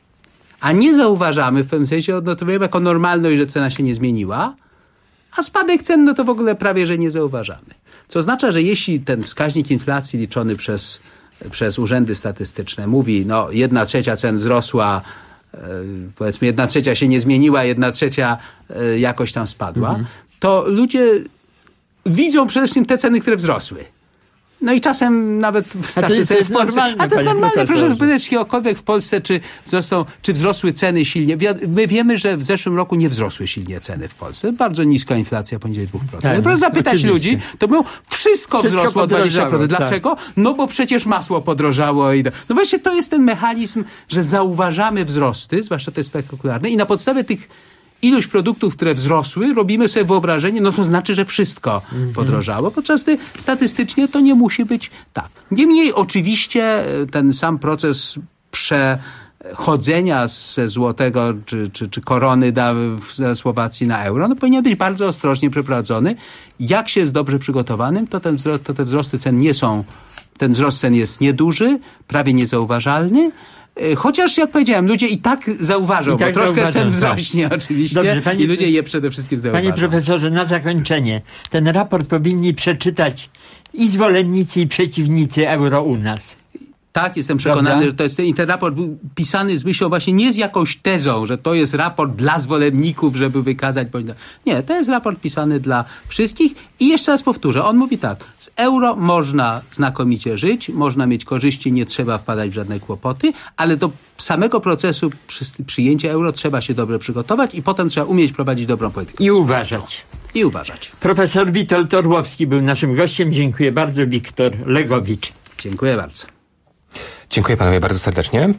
a nie zauważamy, w pewnym sensie odnotowujemy jako normalność, że cena się nie zmieniła, a spadek cen no to w ogóle prawie, że nie zauważamy. Co oznacza, że jeśli ten wskaźnik inflacji liczony przez przez urzędy statystyczne mówi, no jedna trzecia cen wzrosła, e, powiedzmy jedna trzecia się nie zmieniła, jedna trzecia e, jakoś tam spadła, mhm. to ludzie widzą przede wszystkim te ceny, które wzrosły. No i czasem nawet wystarczy jest, sobie to jest w Polsce. normalne, A to jest panie normalne, proszę profesorze. spytać kiedykolwiek w Polsce, czy wzrosną, czy wzrosły ceny silnie. My wiemy, że w zeszłym roku nie wzrosły silnie ceny w Polsce. Bardzo niska inflacja, poniżej dwa procent. Tak, proszę zapytać oczywiście. ludzi, to mówią, wszystko, Wszystko wzrosło o dwadzieścia procent. podrożało, Dlaczego? No bo przecież masło podrożało. I no właśnie to jest ten mechanizm, że zauważamy wzrosty, zwłaszcza te spektakularne, i na podstawie tych ilość produktów, które wzrosły, robimy sobie wyobrażenie, no to znaczy, że wszystko mm-hmm. podrożało, podczas gdy statystycznie to nie musi być tak. Niemniej oczywiście ten sam proces przechodzenia ze złotego czy, czy, czy korony da, ze Słowacji na euro, no powinien być bardzo ostrożnie przeprowadzony. Jak się jest dobrze przygotowanym, to, ten wzrost, to te wzrosty cen nie są, ten wzrost cen jest nieduży, prawie niezauważalny. Chociaż, jak powiedziałem, ludzie i tak zauważą, I tak bo troszkę zauważą, cen wzrośnie tak. oczywiście. Dobrze, panie, i ludzie je przede wszystkim zauważą. Panie profesorze, na zakończenie. Ten raport powinni przeczytać i zwolennicy, i przeciwnicy euro u nas. Tak, jestem przekonany, Prawda? że to jest, ten, ten raport był pisany z myślą właśnie nie z jakąś tezą, że to jest raport dla zwolenników, żeby wykazać. Nie, to jest raport pisany dla wszystkich i jeszcze raz powtórzę, on mówi tak, z euro można znakomicie żyć, można mieć korzyści, nie trzeba wpadać w żadne kłopoty, ale do samego procesu przy, przyjęcia euro trzeba się dobrze przygotować i potem trzeba umieć prowadzić dobrą politykę. I uważać. I uważać. Profesor Witold Orłowski był naszym gościem. Dziękuję bardzo. Wiktor Legowicz. Dziękuję bardzo. Dziękuję panowie bardzo serdecznie.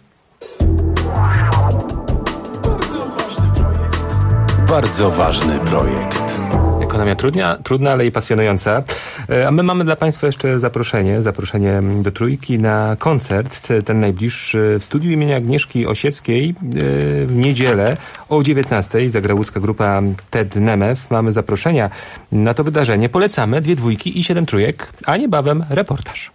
Bardzo ważny projekt. Ekonomia trudnia, trudna, ale i pasjonująca. A my mamy dla państwa jeszcze zaproszenie, zaproszenie do Trójki na koncert, ten najbliższy w studiu imienia Agnieszki Osieckiej w niedzielę o dziewiętnastej. Zagra łódzka grupa Ted Nemew. Mamy zaproszenia na to wydarzenie. Polecamy dwie dwójki i siedem trójek, a niebawem reportaż.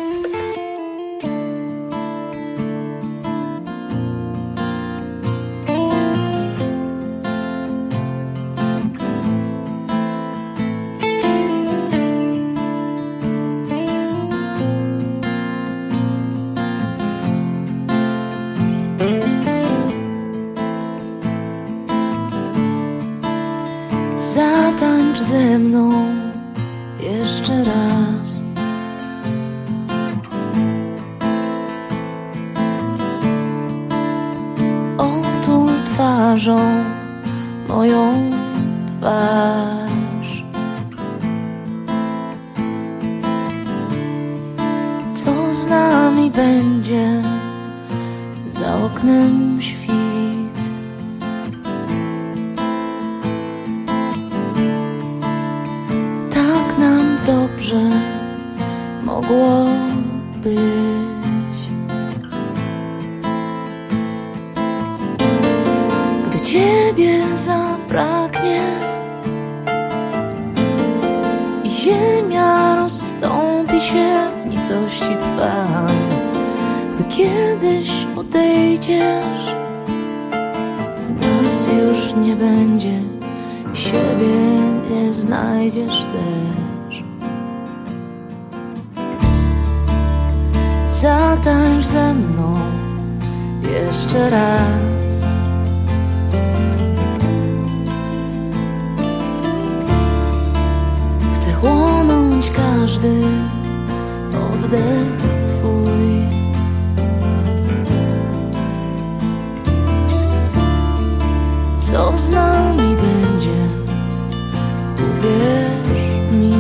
Zatańcz ze mną jeszcze raz. Otul twarzą moją twarz. Co z nami będzie za oknem świt? Dobrze mogło być, gdy ciebie zabraknie i ziemia rozstąpi się w nicości trwam. Gdy kiedyś odejdziesz, nas już nie będzie i siebie nie znajdziesz też. Zatańcz ze mną jeszcze raz. Chcę chłonąć każdy oddech twój. Co z nami będzie, uwierz mi.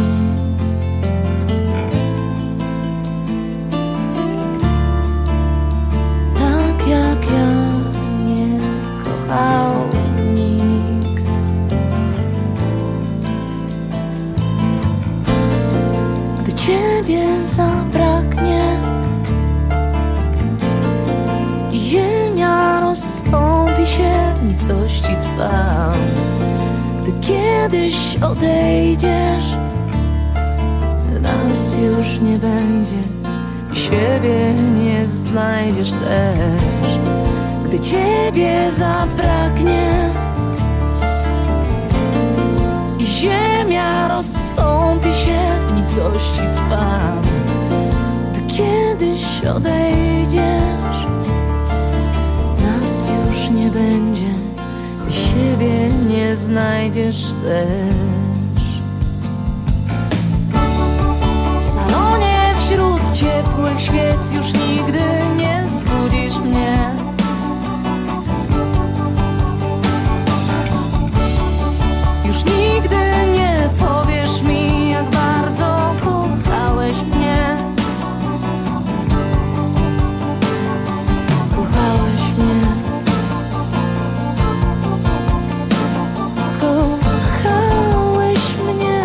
Nikt. Gdy ciebie zabraknie i ziemia rozstąpi się w nicości trwam. Gdy kiedyś odejdziesz, nas już nie będzie i siebie nie znajdziesz też. Gdy ciebie zabraknie i ziemia rozstąpi się w nicości trwam. Gdy kiedyś odejdziesz, nas już nie będzie i siebie nie znajdziesz też. W salonie w tych ciepłych świec już nigdy nie zbudzisz mnie. Już nigdy nie powiesz mi, jak bardzo kochałeś mnie. Kochałeś mnie. Kochałeś mnie.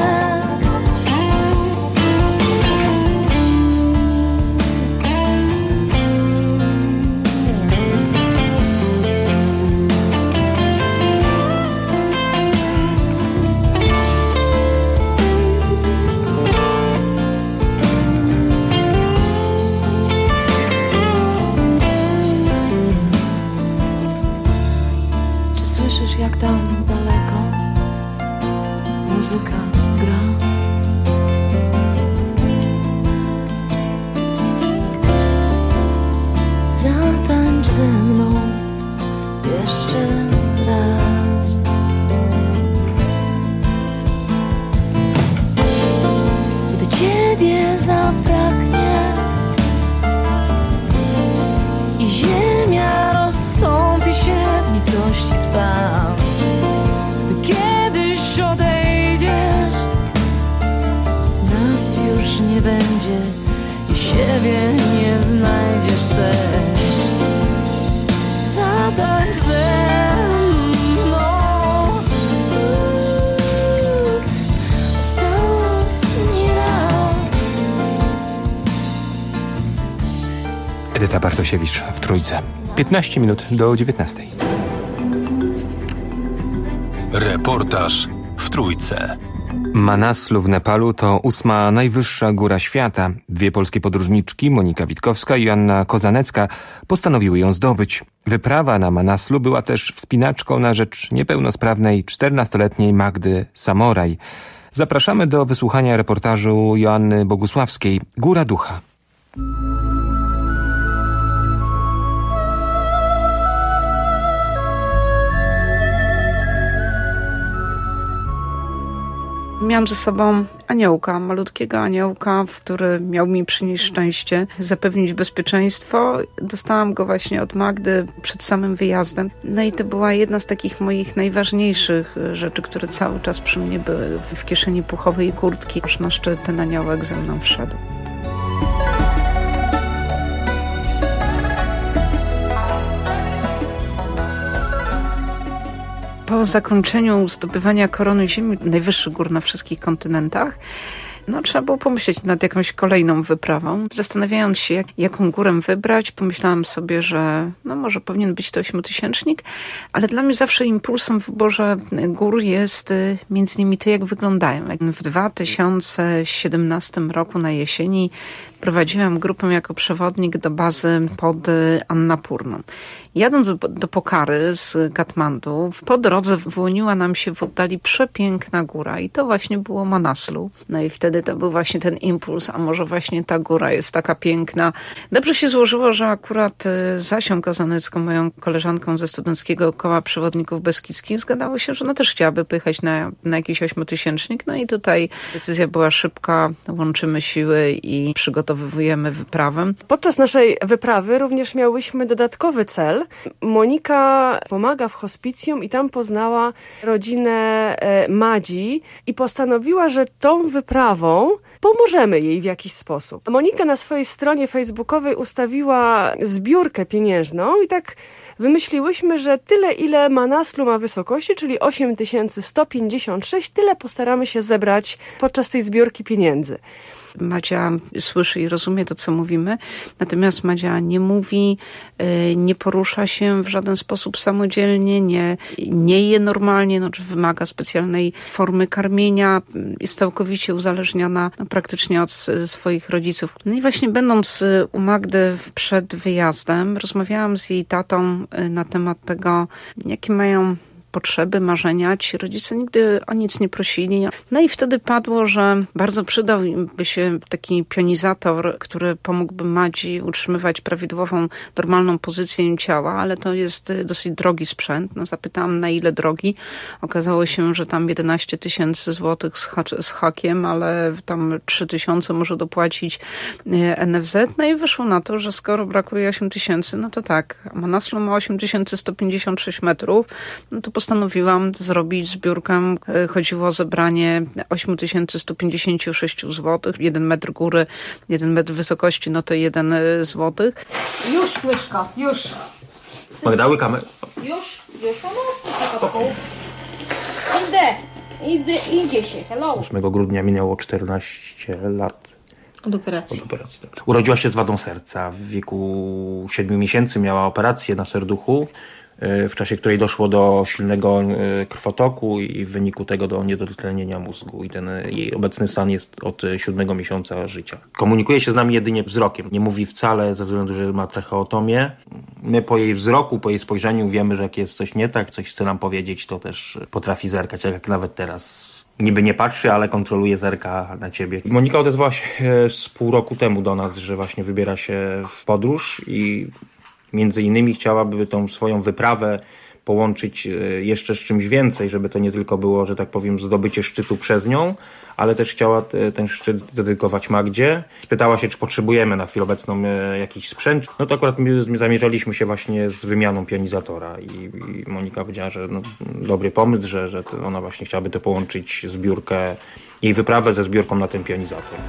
Czy słyszysz, jak tam daleko muzyka gra? Zatańcz ze mną jeszcze raz. Gdy ciebie zabraknie i ziemia rozstąpi się w nicości trwa, gdy kiedyś odejdziesz, nas już nie będzie i siebie nie znajdziesz też. Zatańcz ze mną ostatni raz. Edyta Bartosiewicz w Trójce. piętnaście minut do dziewiętnastej. Reportaż w Trójce. Manaslu w Nepalu to ósma najwyższa góra świata. Dwie polskie podróżniczki, Monika Witkowska i Joanna Kozanecka, postanowiły ją zdobyć. Wyprawa na Manaslu była też wspinaczką na rzecz niepełnosprawnej czternastoletniej Magdy Samoraj. Zapraszamy do wysłuchania reportażu Joanny Bogusławskiej Góra Ducha. Miałam ze sobą aniołka, malutkiego aniołka, który miał mi przynieść szczęście, zapewnić bezpieczeństwo. Dostałam go właśnie od Magdy przed samym wyjazdem. No i to była jedna z takich moich najważniejszych rzeczy, które cały czas przy mnie były w kieszeni puchowej kurtki, aż na szczyt ten aniołek ze mną wszedł. Po zakończeniu zdobywania korony ziemi, najwyższych gór na wszystkich kontynentach, no trzeba było pomyśleć nad jakąś kolejną wyprawą. Zastanawiając się, jak, jaką górę wybrać, pomyślałam sobie, że no może powinien być to ośmiotysięcznik, ale dla mnie zawsze impulsem w wyborze gór jest między innymi to, jak wyglądają. W dwa tysiące siedemnastym roku na jesieni prowadziłam grupę jako przewodnik do bazy pod Annapurną. Jadąc do Pokhary z Katmandu, po drodze wyłoniła nam się w oddali przepiękna góra i to właśnie było Manaslu. No i wtedy to był właśnie ten impuls, a może właśnie ta góra jest taka piękna. Dobrze się złożyło, że akurat z Asią Kozanecką, moją koleżanką ze Studenckiego Koła Przewodników Beskidzkich, zgadało się, że ona też chciałaby pojechać na, na jakiś ośmiotysięcznik. No i tutaj decyzja była szybka, łączymy siły i przygotowujemy wyprawę. Podczas naszej wyprawy również miałyśmy dodatkowy cel. Monika pomaga w hospicjum i tam poznała rodzinę Madzi i postanowiła, że tą wyprawą pomożemy jej w jakiś sposób. Monika na swojej stronie facebookowej ustawiła zbiórkę pieniężną i tak wymyśliłyśmy, że tyle, ile Manaslu ma wysokości, czyli osiem tysięcy sto pięćdziesiąt sześć, tyle postaramy się zebrać podczas tej zbiórki pieniędzy. Madzia słyszy i rozumie to, co mówimy, natomiast Madzia nie mówi, nie porusza się w żaden sposób samodzielnie, nie, nie je normalnie, no, czy wymaga specjalnej formy karmienia, jest całkowicie uzależniona no, praktycznie od swoich rodziców. No i właśnie będąc u Magdy przed wyjazdem, rozmawiałam z jej tatą na temat tego, jakie mają potrzeby, marzenia. Ci rodzice nigdy o nic nie prosili. No i wtedy padło, że bardzo przydałby się taki pionizator, który pomógłby Madzi utrzymywać prawidłową, normalną pozycję ciała, ale to jest dosyć drogi sprzęt. No, zapytałam, na ile drogi. Okazało się, że tam jedenaście tysięcy złotych z, ha- z hakiem, ale tam trzy tysiące może dopłacić N F Z. No i wyszło na to, że skoro brakuje osiem tysięcy, no to tak, Manaslu ma osiem tysięcy sto pięćdziesiąt sześć metrów, no to postanowiłam zrobić zbiórkę. Chodziło o zebranie osiem tysięcy sto pięćdziesiąt sześć złotych. Jeden metr góry, jeden metr wysokości, no to jeden złotych. Już, Myszko, już. Magdały kamer. Już, już pomocy, kotku. Idę, idę, idzie się, hello. ósmego grudnia minęło czternaście lat. Od operacji. Od operacji, tak. Urodziła się z wadą serca. W wieku siedmiu miesięcy miała operację na serduchu, w czasie której doszło do silnego krwotoku i w wyniku tego do niedotlenienia mózgu. I ten jej obecny stan jest od siódmego miesiąca życia. Komunikuje się z nami jedynie wzrokiem. Nie mówi wcale ze względu, że ma tracheotomię. My po jej wzroku, po jej spojrzeniu wiemy, że jak jest coś nie tak, coś chce nam powiedzieć, to też potrafi zerkać, jak nawet teraz. Niby nie patrzy, ale kontroluje, zerka na ciebie. Monika odezwała się z pół roku temu do nas, że właśnie wybiera się w podróż i między innymi chciałaby tą swoją wyprawę połączyć jeszcze z czymś więcej, żeby to nie tylko było, że tak powiem, zdobycie szczytu przez nią, ale też chciała ten szczyt dedykować Magdzie. Spytała się, czy potrzebujemy na chwilę obecną jakiś sprzęt. No to akurat my zamierzaliśmy się właśnie z wymianą pionizatora i, i Monika powiedziała, że no, dobry pomysł, że, że ona właśnie chciałaby to połączyć, zbiórkę, jej wyprawę ze zbiórką na ten pionizator.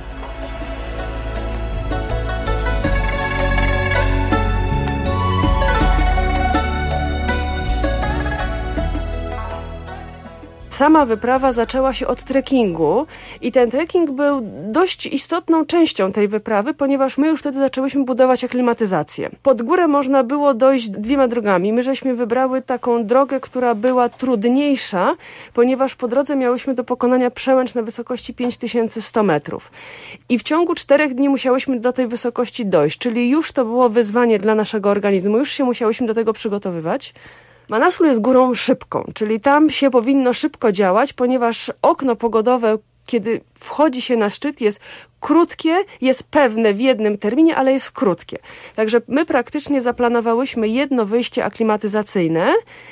Sama wyprawa zaczęła się od trekkingu i ten trekking był dość istotną częścią tej wyprawy, ponieważ my już wtedy zaczęłyśmy budować aklimatyzację. Pod górę można było dojść dwiema drogami. My żeśmy wybrały taką drogę, która była trudniejsza, ponieważ po drodze miałyśmy do pokonania przełęcz na wysokości pięć tysięcy sto metrów. I w ciągu czterech dni musiałyśmy do tej wysokości dojść, czyli już to było wyzwanie dla naszego organizmu, już się musiałyśmy do tego przygotowywać. Manaslu jest górą szybką, czyli tam się powinno szybko działać, ponieważ okno pogodowe, kiedy wchodzi się na szczyt, jest krótkie, jest pewne w jednym terminie, ale jest krótkie. Także my praktycznie zaplanowałyśmy jedno wyjście aklimatyzacyjne,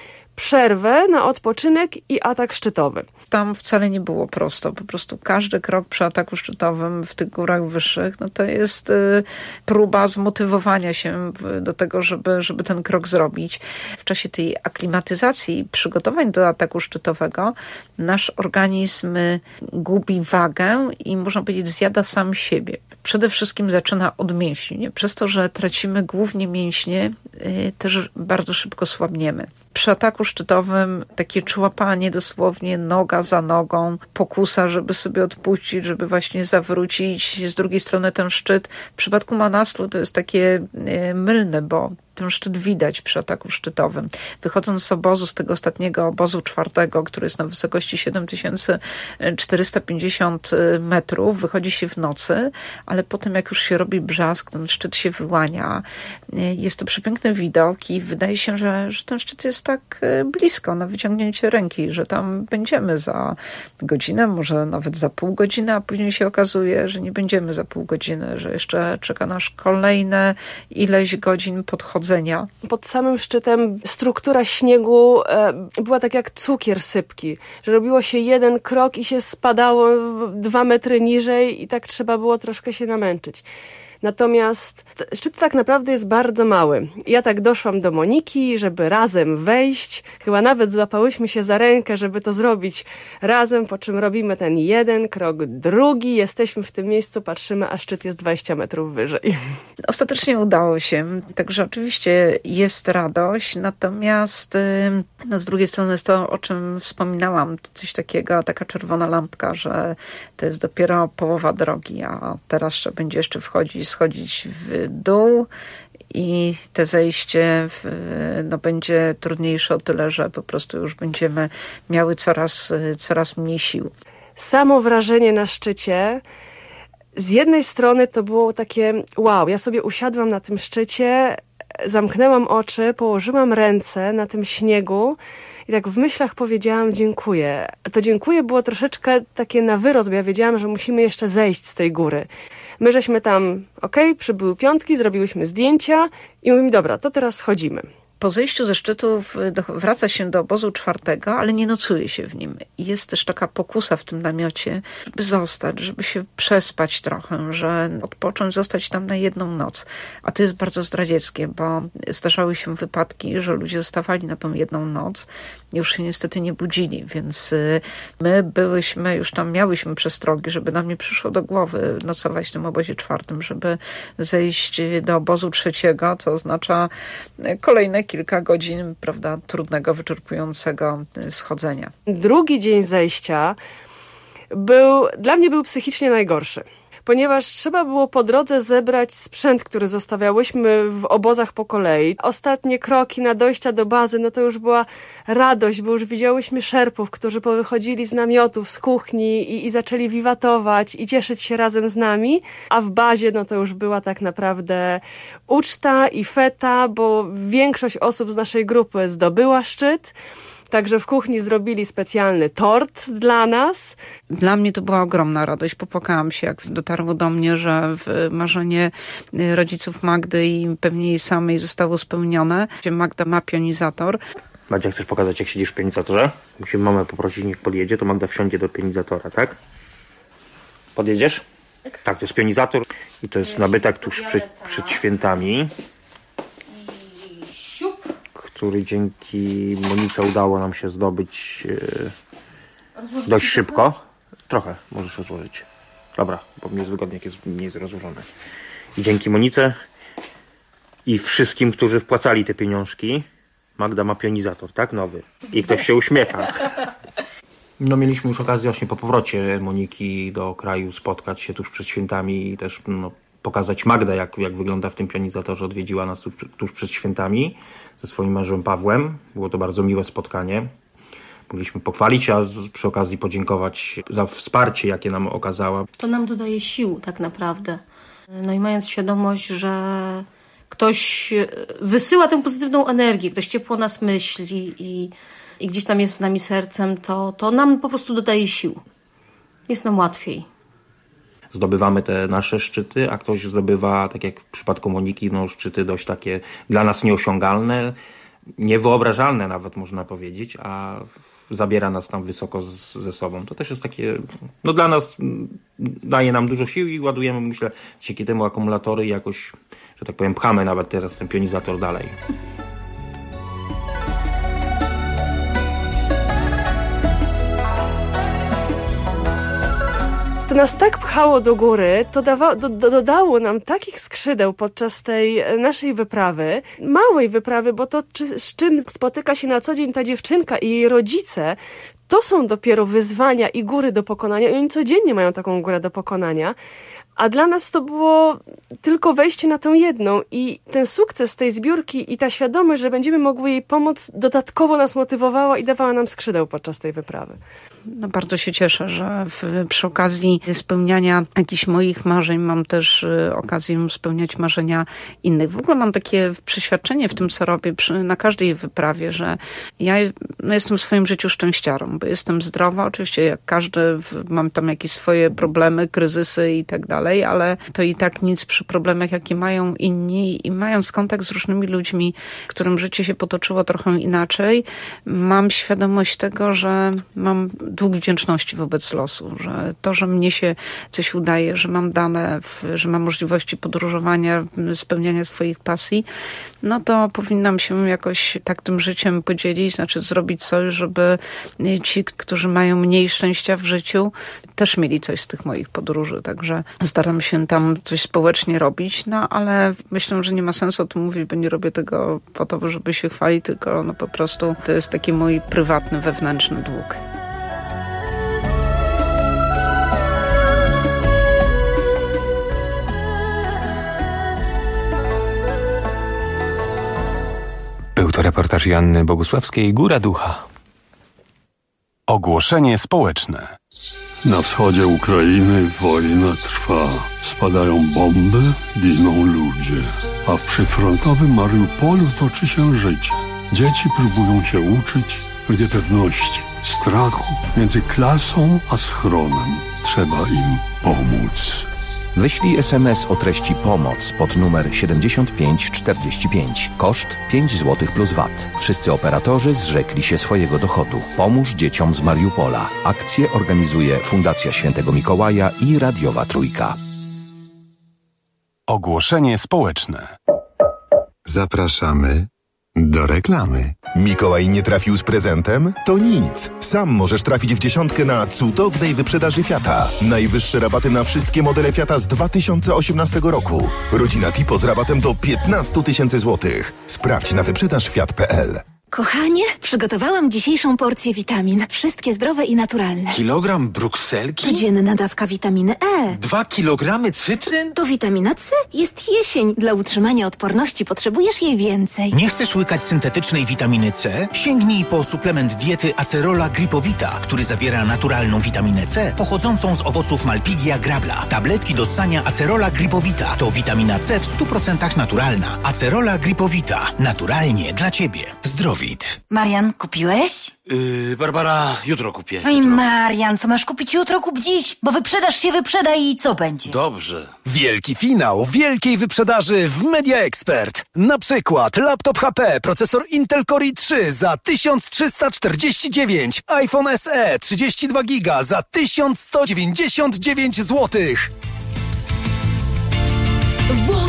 przerwę na odpoczynek i atak szczytowy. Tam wcale nie było prosto. Po prostu każdy krok przy ataku szczytowym w tych górach wyższych, no to jest y, próba zmotywowania się w, do tego, żeby, żeby ten krok zrobić. W czasie tej aklimatyzacji i przygotowań do ataku szczytowego nasz organizm gubi wagę i można powiedzieć zjada sam siebie. Przede wszystkim zaczyna od mięśni. Przez to, że tracimy głównie mięśnie, y, też bardzo szybko słabniemy. Przy ataku szczytowym takie człapanie dosłownie noga za nogą, pokusa, żeby sobie odpuścić, żeby właśnie zawrócić. Z drugiej strony ten szczyt w przypadku Manaslu to jest takie y, mylne, bo ten szczyt widać przy ataku szczytowym. Wychodząc z obozu, z tego ostatniego obozu czwartego, który jest na wysokości siedem tysięcy czterysta pięćdziesiąt metrów, wychodzi się w nocy, ale potem jak już się robi brzask, ten szczyt się wyłania. Jest to przepiękny widok i wydaje się, że, że ten szczyt jest tak blisko na wyciągnięcie ręki, że tam będziemy za godzinę, może nawet za pół godziny, a później się okazuje, że nie będziemy za pół godziny, że jeszcze czeka nas kolejne ileś godzin podchodzenia. Pod samym szczytem struktura śniegu e, była tak jak cukier sypki, że robiło się jeden krok i się spadało dwa metry niżej i tak trzeba było troszkę się namęczyć. Natomiast szczyt tak naprawdę jest bardzo mały. Ja tak doszłam do Moniki, żeby razem wejść. Chyba nawet złapałyśmy się za rękę, żeby to zrobić razem, po czym robimy ten jeden krok, drugi. Jesteśmy w tym miejscu, patrzymy, a szczyt jest dwadzieścia metrów wyżej. Ostatecznie udało się. Także oczywiście jest radość, natomiast no, z drugiej strony jest to, o czym wspominałam, coś takiego, taka czerwona lampka, że to jest dopiero połowa drogi, a teraz trzeba będzie jeszcze wchodzić, schodzić w dół i te zejście w, no, będzie trudniejsze o tyle, że po prostu już będziemy miały coraz, coraz mniej sił. Samo wrażenie na szczycie, z jednej strony to było takie wow, ja sobie usiadłam na tym szczycie zamknęłam oczy, położyłam ręce na tym śniegu i tak w myślach powiedziałam dziękuję. To dziękuję było troszeczkę takie na wyrost, bo ja wiedziałam, że musimy jeszcze zejść z tej góry. My żeśmy tam, okej, okay, przybyły piątki, zrobiłyśmy zdjęcia i mówimy, dobra, to teraz schodzimy. Po zejściu ze szczytu wraca się do obozu czwartego, ale nie nocuje się w nim. I jest też taka pokusa w tym namiocie, żeby zostać, żeby się przespać trochę, że odpocząć, zostać tam na jedną noc. A to jest bardzo zdradzieckie, bo zdarzały się wypadki, że ludzie zostawali na tą jedną noc i już się niestety nie budzili, więc my byłyśmy, już tam miałyśmy przestrogi, żeby nam nie przyszło do głowy nocować w tym obozie czwartym, żeby zejść do obozu trzeciego, co oznacza kolejne kilka godzin, prawda, trudnego, wyczerpującego schodzenia. Drugi dzień zejścia był, dla mnie był psychicznie najgorszy, ponieważ trzeba było po drodze zebrać sprzęt, który zostawiałyśmy w obozach po kolei. Ostatnie kroki na dojścia do bazy, no to już była radość, bo już widziałyśmy szerpów, którzy powychodzili z namiotów, z kuchni i, i zaczęli wiwatować i cieszyć się razem z nami, a w bazie no to już była tak naprawdę uczta i feta, bo większość osób z naszej grupy zdobyła szczyt. Także w kuchni zrobili specjalny tort dla nas. Dla mnie to była ogromna radość. Popłakałam się, jak dotarło do mnie, że marzenie rodziców Magdy i pewnie jej samej zostało spełnione. Magda ma pionizator. Madzia, chcesz pokazać, jak siedzisz w pionizatorze? Musimy mamę poprosić, niech podjedzie, to Magda wsiądzie do pionizatora, tak? Podjedziesz? Tak, to jest pionizator i to jest nabytek tuż przed, przed świętami, który dzięki Monice udało nam się zdobyć e, dość szybko. Trochę możesz rozłożyć. Dobra, bo mnie jest wygodnie, jak jest mniej rozłożone. I dzięki Monice i wszystkim, którzy wpłacali te pieniążki, Magda ma pionizator, tak? Nowy. I ktoś się uśmiecha. No mieliśmy już okazję właśnie po powrocie Moniki do kraju spotkać się tuż przed świętami i też no, pokazać Magdę, jak, jak wygląda w tym pionizatorze. Odwiedziła nas tuż, tuż przed świętami ze swoim mężem Pawłem. Było to bardzo miłe spotkanie. Mogliśmy pochwalić się, a przy okazji podziękować za wsparcie, jakie nam okazała. To nam dodaje sił tak naprawdę. No i mając świadomość, że ktoś wysyła tę pozytywną energię, ktoś ciepło nas myśli i, i gdzieś tam jest z nami sercem, to, to nam po prostu dodaje sił. Jest nam łatwiej. Zdobywamy te nasze szczyty, a ktoś zdobywa, tak jak w przypadku Moniki, no, szczyty dość takie dla nas nieosiągalne, niewyobrażalne nawet można powiedzieć, a zabiera nas tam wysoko z, ze sobą. To też jest takie, no dla nas daje nam dużo sił i ładujemy, myślę, dzięki temu akumulatory i jakoś, że tak powiem, pchamy nawet teraz ten pionizator dalej. To nas tak pchało do góry, to dawa, do, do, dodało nam takich skrzydeł podczas tej naszej wyprawy, małej wyprawy, bo to czy, z czym spotyka się na co dzień ta dziewczynka i jej rodzice, to są dopiero wyzwania i góry do pokonania i oni codziennie mają taką górę do pokonania. A dla nas to było tylko wejście na tę jedną i ten sukces tej zbiórki i ta świadomość, że będziemy mogły jej pomóc, dodatkowo nas motywowała i dawała nam skrzydeł podczas tej wyprawy. No, bardzo się cieszę, że w, przy okazji spełniania jakichś moich marzeń mam też y, okazję spełniać marzenia innych. W ogóle mam takie przeświadczenie w tym, co robię przy, na każdej wyprawie, że ja no, jestem w swoim życiu szczęściarą, bo jestem zdrowa. Oczywiście jak każdy w, mam tam jakieś swoje problemy, kryzysy i tak dalej, ale to i tak nic przy problemach, jakie mają inni i mając kontakt z różnymi ludźmi, którym życie się potoczyło trochę inaczej, mam świadomość tego, że mam dług wdzięczności wobec losu, że to, że mnie się coś udaje, że mam dane, że mam możliwości podróżowania, spełniania swoich pasji, no to powinnam się jakoś tak tym życiem podzielić, znaczy zrobić coś, żeby ci, którzy mają mniej szczęścia w życiu, też mieli coś z tych moich podróży. Także staram się tam coś społecznie robić, no ale myślę, że nie ma sensu o tym mówić, bo nie robię tego po to, żeby się chwalić, tylko no po prostu to jest taki mój prywatny, wewnętrzny dług. Był to reportaż Joanny Bogusławskiej, Góra Ducha. Ogłoszenie społeczne. Na wschodzie Ukrainy wojna trwa. Spadają bomby, giną ludzie. A w przyfrontowym Mariupolu toczy się życie. Dzieci próbują się uczyć w niepewności, strachu między klasą a schronem. Trzeba im pomóc. Wyślij es em es o treści pomoc pod numer siedemdziesiąt pięć czterdzieści pięć. Koszt pięć złotych plus V A T. Wszyscy operatorzy zrzekli się swojego dochodu. Pomóż dzieciom z Mariupola. Akcję organizuje Fundacja Świętego Mikołaja i Radiowa Trójka. Ogłoszenie społeczne. Zapraszamy do reklamy. Mikołaj nie trafił z prezentem? To nic. Sam możesz trafić w dziesiątkę na cudownej wyprzedaży Fiata. Najwyższe rabaty na wszystkie modele Fiata z dwa tysiące osiemnastego roku. Rodzina Tipo z rabatem do piętnaście tysięcy złotych. Sprawdź na wyprzedaż fiat kropka pe el. Kochanie, przygotowałam dzisiejszą porcję witamin. Wszystkie zdrowe i naturalne. Kilogram brukselki? Codzienna dawka witaminy E. Dwa kilogramy cytryn? To witamina C. Jest jesień. Dla utrzymania odporności potrzebujesz jej więcej. Nie chcesz łykać syntetycznej witaminy C? Sięgnij po suplement diety Acerola Gripowita, który zawiera naturalną witaminę C pochodzącą z owoców Malpighia grabla. Tabletki do ssania Acerola Gripowita to witamina C w stu procentach naturalna. Acerola Gripowita. Naturalnie dla Ciebie. Zdrowit. Marian, kupiłeś? Yy, Barbara, jutro kupię. Oj, Marian, co masz kupić jutro, kup dziś, bo wyprzedaż się wyprzeda i co będzie? Dobrze. Wielki finał wielkiej wyprzedaży w Media Expert. Na przykład laptop H P, procesor Intel Core i trzy za tysiąc trzysta czterdzieści dziewięć, iPhone S E trzydzieści dwa giga za tysiąc sto dziewięćdziesiąt dziewięć złotych.